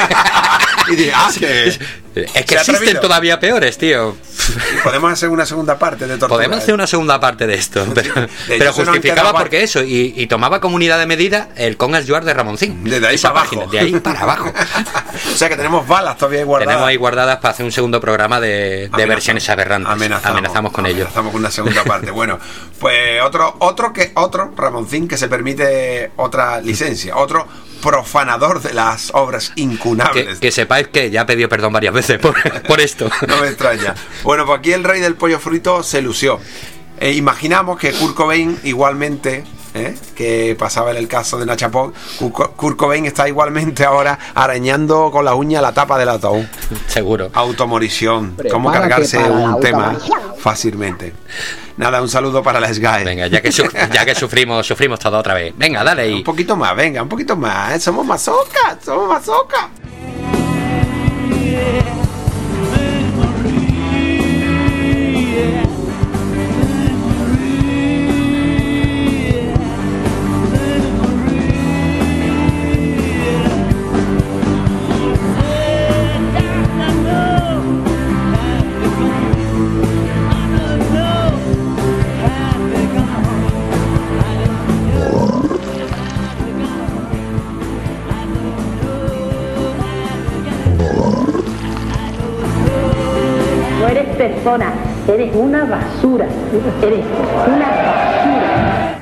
Y dije, ah, que
es que
se ha
existen
atrevido.
todavía peores, tío.
Podemos hacer una segunda parte de tortura.
Podemos hacer una segunda parte de esto, pero, pero
eso no han
justificaba
quedado
porque eso, y, y tomaba como unidad de medida el Come As You Are de Ramoncín.
Desde ahí
Esa
para abajo.
página, de ahí para abajo.
O sea que tenemos balas todavía guardadas.
Tenemos ahí guardadas para hacer un segundo programa de, de
Amenazamos.
versiones aberrantes.
Amenazamos,
Amenazamos con ello.
Amenazamos con una segunda parte. Bueno, pues otro, otro que otro Ramoncín que se permite otra licencia, otro profanador de las obras
Que,
incunables.
que sepáis que ya he pedido perdón varias veces por, por esto.
No me extraña. Bueno, pues aquí el Rey del Pollo Frito se lució. Eh, imaginamos que Kurt Cobain igualmente, ¿eh? que pasaba en el caso de Nacha Pop, Kurt Kurt Cobain está igualmente ahora arañando con la uña la tapa del ataúd.
Seguro.
Automorición. Cómo
Prepárate
cargarse
para la
un tema
automorición.
fácilmente. Nada, un saludo para la SGAE.
Venga, ya que, su- ya que sufrimos, sufrimos todo otra vez. Venga, dale ahí.
Un poquito más, venga, un poquito más. ¿eh? Somos mazocas, somos mazocas.
No eres persona, eres una basura. Eres una basura.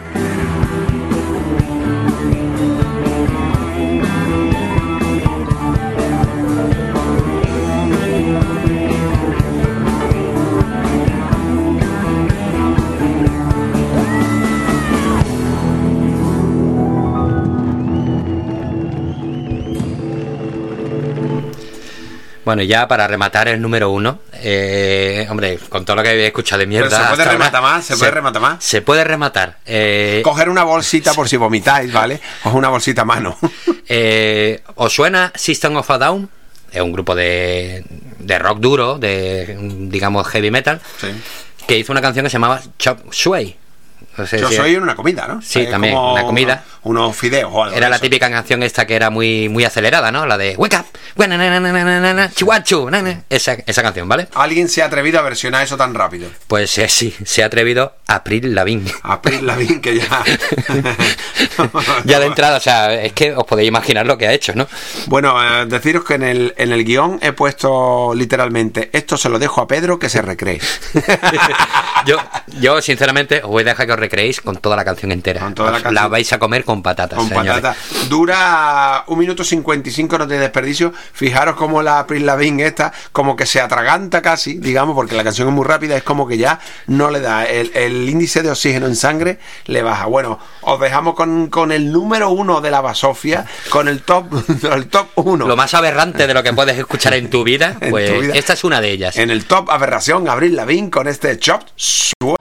Bueno, ya para rematar el número uno, eh, hombre, con todo lo que habéis escuchado de mierda.
Pero se puede
hasta
rematar
ahora,
más, se puede rematar más.
Se puede rematar. Eh,
Coger una bolsita por si vomitáis, ¿vale? Coger una bolsita a mano.
eh, ¿Os suena System of a Down? Es un grupo de, de rock duro, de digamos heavy metal,
Sí.
que hizo una canción que se llamaba Chop Suey. No sé
Yo
si-
soy una comida, ¿no?
Sí,
Es
también,
como
una comida.
unos fideos o algo.
Era la
eso.
típica canción esta que era muy muy acelerada, ¿no? La de Wake Up, na, na, na, na, na, na, na, chihuachu, na, na. Esa, esa canción, ¿vale?
¿Alguien se ha atrevido a versionar eso tan rápido?
Pues eh, sí, se ha atrevido Avril Lavigne.
Avril Lavigne, que ya...
Ya de entrada, o sea, es que os podéis imaginar lo que ha hecho, ¿no?
Bueno, eh, deciros que en el, en el guión he puesto literalmente, esto se lo dejo a Pedro que se recree.
yo, yo, sinceramente, os voy a dejar que os recreéis con toda la canción entera.
Con toda la
Os
canción.
La vais a comer con patatas,
Con
señores.
patata. Dura un minuto cincuenta y cinco, no de desperdicio. Fijaros como la Avril Lavigne esta, como que se atraganta casi, digamos, porque la canción es muy rápida, es como que ya no le da. El, el índice de oxígeno en sangre le baja. Bueno, os dejamos con, con el número uno de la basofia, con el top, el top uno.
Lo más aberrante de lo que puedes escuchar en tu vida,
En
pues
tu vida.
esta es una de ellas.
En el top aberración, Avril Lavigne con este Chop Suey.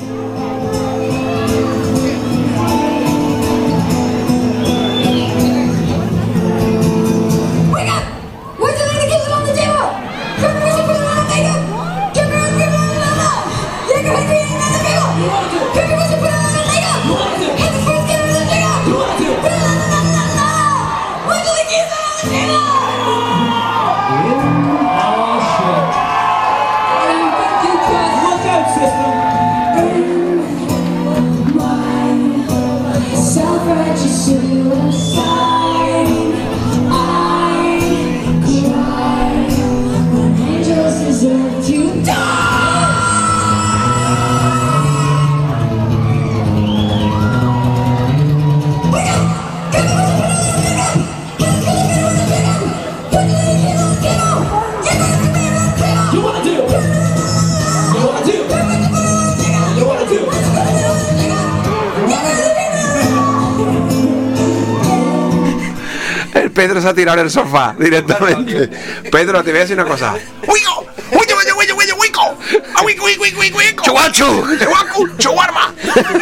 El Pedro se ha tirado en el sofá directamente. Pedro, te voy a decir una cosa. ¡Wico! ¡Wico, wico, wico, wico, wico! ¡Ah, wico, wico, wico, wico, wico!
¡Chuachu!
¡Chuacu! ¡Chuarma!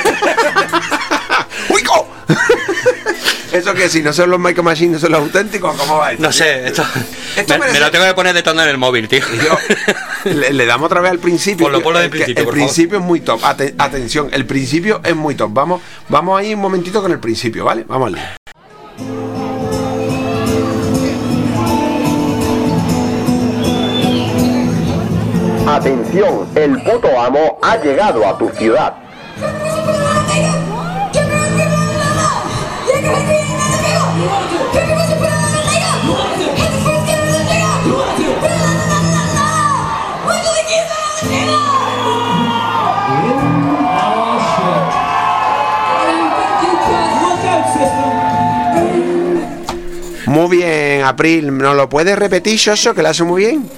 ¡Wico! ¿Eso que si no son los Micro Machines, no son los auténticos? ¿Cómo va esto?
No sé, esto,
Esto
me,
merece-
me lo tengo que poner de tono en el móvil, tío.
Le, le damos otra vez al principio.
Ponlo, ponlo del
El que-
principio,
El
por
principio es muy top. Ate- atención, el principio es muy top. Vamos, vamos ahí un momentito con el principio, ¿vale? Vamos al lío.
Atención, el puto amo ha llegado a tu ciudad.
Muy bien, April. ¿Nos lo puedes repetir, Shosho, que lo hace muy bien?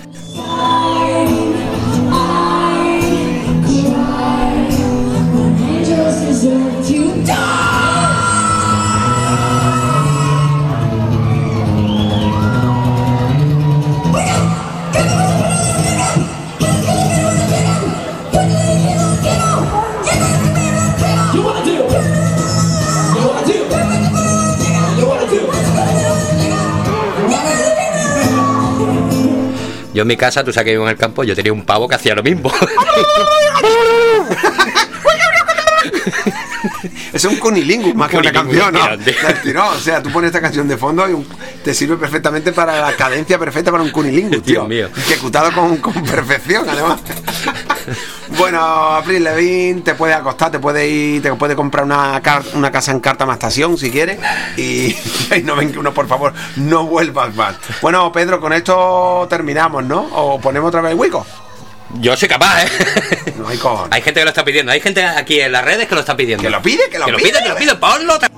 Yo en mi casa, tú sabes que vivo en el campo, yo tenía un pavo que hacía lo mismo.
Es un cunilingus más que una
Cunilingus,
canción, ¿no?
grande.
Del tirón. O sea, tú pones esta canción de fondo y un- te sirve perfectamente para la cadencia perfecta para un cunilingus, tío.
Dios mío.
Ejecutado con, con perfección, además. Bueno, Avril Lavigne, te puedes acostar, te puedes ir, te puedes comprar una, car- una casa en Cártama Estación si quieres. Y, y no ven que uno, por favor, no vuelvas más. Bueno, Pedro, con esto terminamos, ¿no? O ponemos otra vez Wico.
Yo soy capaz, ¿eh?
No hay cojones.
Hay gente que lo está pidiendo, hay gente aquí en las redes que lo está pidiendo.
Que lo pide, que lo
que lo
pide.
pide, que lo pide, ponlo otra-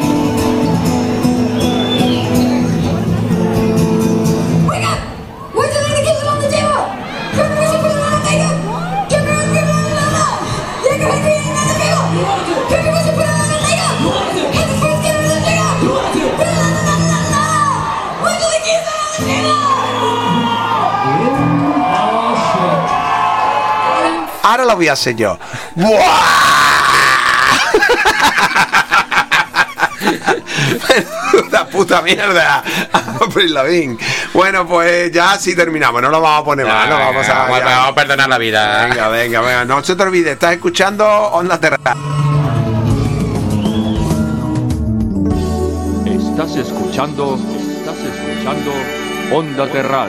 Ahora lo voy a hacer yo. La puta mierda. Avril Lavigne. Bueno, pues ya sí terminamos. No lo vamos a poner más. No vamos a,
vamos,
ya.
vamos a perdonar la vida.
Venga, venga, venga. No se te olvide. Estás escuchando Onda Terra.
Estás escuchando, estás escuchando Onda Terral.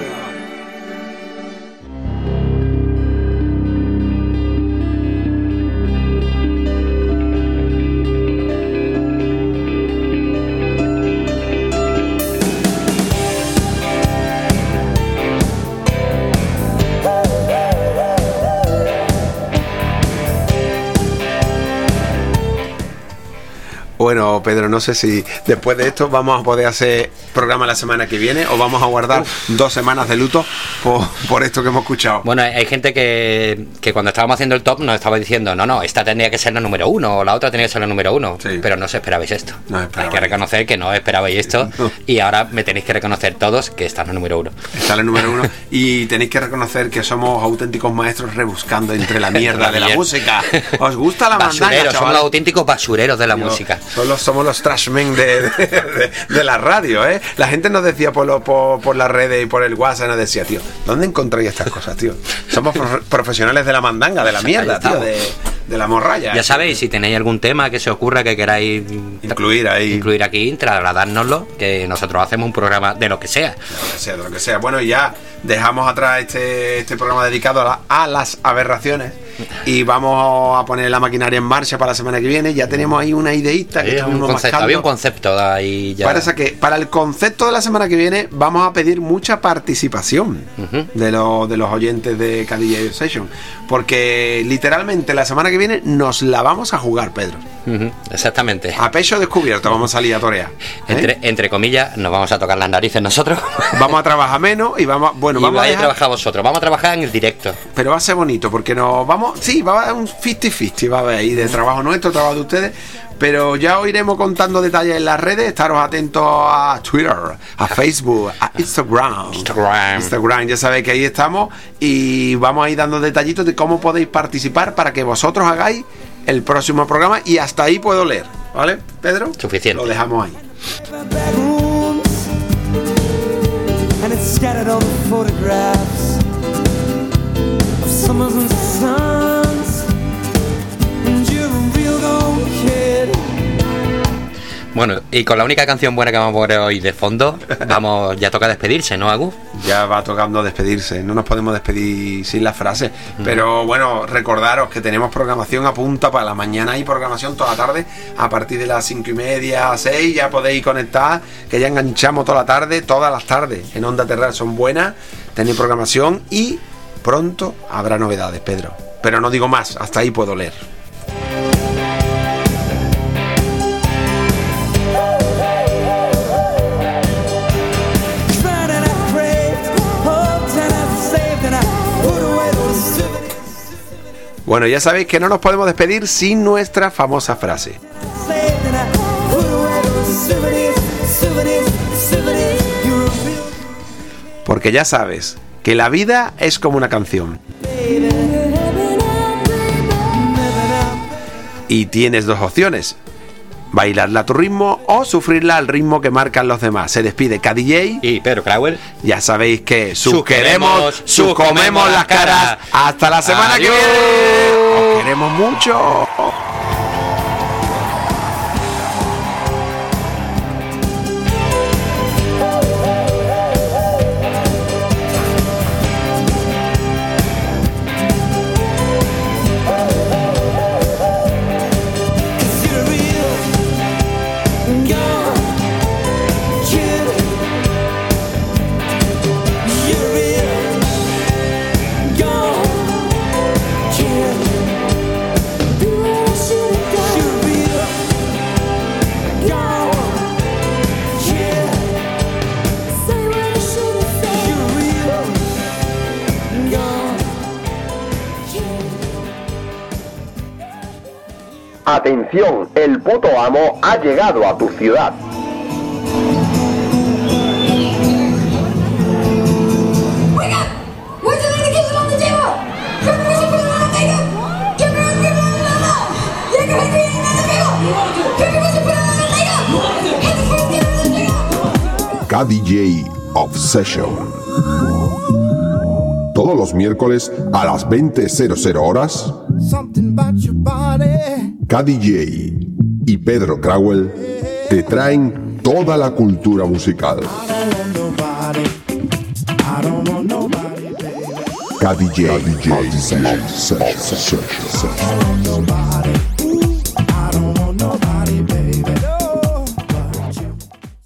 Bueno, Pedro, no sé si después de esto vamos a poder hacer programa la semana que viene o vamos a guardar Uf. dos semanas de luto por, por esto que hemos escuchado.
Bueno, hay gente que, que cuando estábamos haciendo el top nos estaba diciendo, no, no, esta tendría que ser la número uno o la otra tenía que ser la número uno, sí. Pero no os esperabais esto. No hay que reconocer que no esperabais esto no. Y ahora me tenéis que reconocer todos que esta es la número uno.
Esta es la número uno y tenéis que reconocer que somos auténticos maestros rebuscando entre la mierda de la música. ¿Os gusta la mandanga,
Basureros, somos los auténticos basureros de la Yo, música.
Solo somos los trashmen de, de, de, de la radio, ¿eh? La gente nos decía por, lo, por, por las redes y por el WhatsApp, nos decía, tío, ¿dónde encontráis estas cosas, tío? Somos pro- profesionales de la mandanga, de la mierda, tío, de, de la morralla.
Ya sabéis, si tenéis algún tema que se ocurra que queráis
incluir ahí,
incluir aquí, trasladárnoslo, que nosotros hacemos un programa de lo que sea.
De lo que sea, de lo que sea. Bueno, y ya dejamos atrás este, este programa dedicado a, la, a las aberraciones y vamos a poner la maquinaria en marcha para la semana que viene. Ya tenemos ahí una ideita que
sí,
estamos
un concepto, había un concepto ahí ya.
Parece que para el concepto de la semana que viene vamos a pedir mucha participación uh-huh. de, lo, de los oyentes de K D J Session, porque literalmente la semana que viene nos la vamos a jugar, Pedro.
Uh-huh. Exactamente.
A pecho descubierto vamos a salir a torear, ¿eh?
Entre, entre comillas, nos vamos a tocar las narices nosotros.
Vamos a trabajar menos y vamos, bueno,
y
vamos a
dejar...
trabajar
vosotros, vamos a trabajar en el directo.
Pero va a ser bonito porque nos vamos, sí, va a haber un cincuenta cincuenta, va a haber ahí de trabajo nuestro, trabajo de ustedes, pero ya os iremos contando detalles en las redes. Estaros atentos a Twitter, a Facebook, a Instagram.
Instagram.
Instagram, ya sabéis que ahí estamos y vamos a ir dando detallitos de cómo podéis participar para que vosotros hagáis el próximo programa y hasta ahí puedo leer, ¿vale, Pedro?
Suficiente.
Lo dejamos ahí.
And it's scattered on the photographs of summers and suns, and you're a real old kid.
Bueno, y con la única canción buena que vamos a poner hoy de fondo, vamos, ya toca despedirse, ¿no, Agus?
Ya va tocando despedirse, no nos podemos despedir sin la frase, uh-huh. Pero bueno, recordaros que tenemos programación a punta para la mañana y programación toda la tarde, a partir de las cinco y media, seis, ya podéis conectar, que ya enganchamos toda la tarde, todas las tardes en Onda Terral son buenas, tenéis programación y pronto habrá novedades, Pedro, pero no digo más, hasta ahí puedo leer. Bueno, ya sabéis que no nos podemos despedir sin nuestra famosa frase. Porque ya sabes que la vida es como una canción. Y tienes dos opciones: bailarla a tu ritmo o sufrirla al ritmo que marcan los demás. Se despide K D J
y Pedro Crowell.
Ya sabéis que sus queremos, sus comemos las caras. Hasta la semana Adiós. Que viene. Os queremos mucho.
Atención, el puto amo ha llegado a tu ciudad.
K D J Obsession. Todos los miércoles a las veinte horas, K D J y Pedro Crowell te traen toda la cultura musical. K D J Session.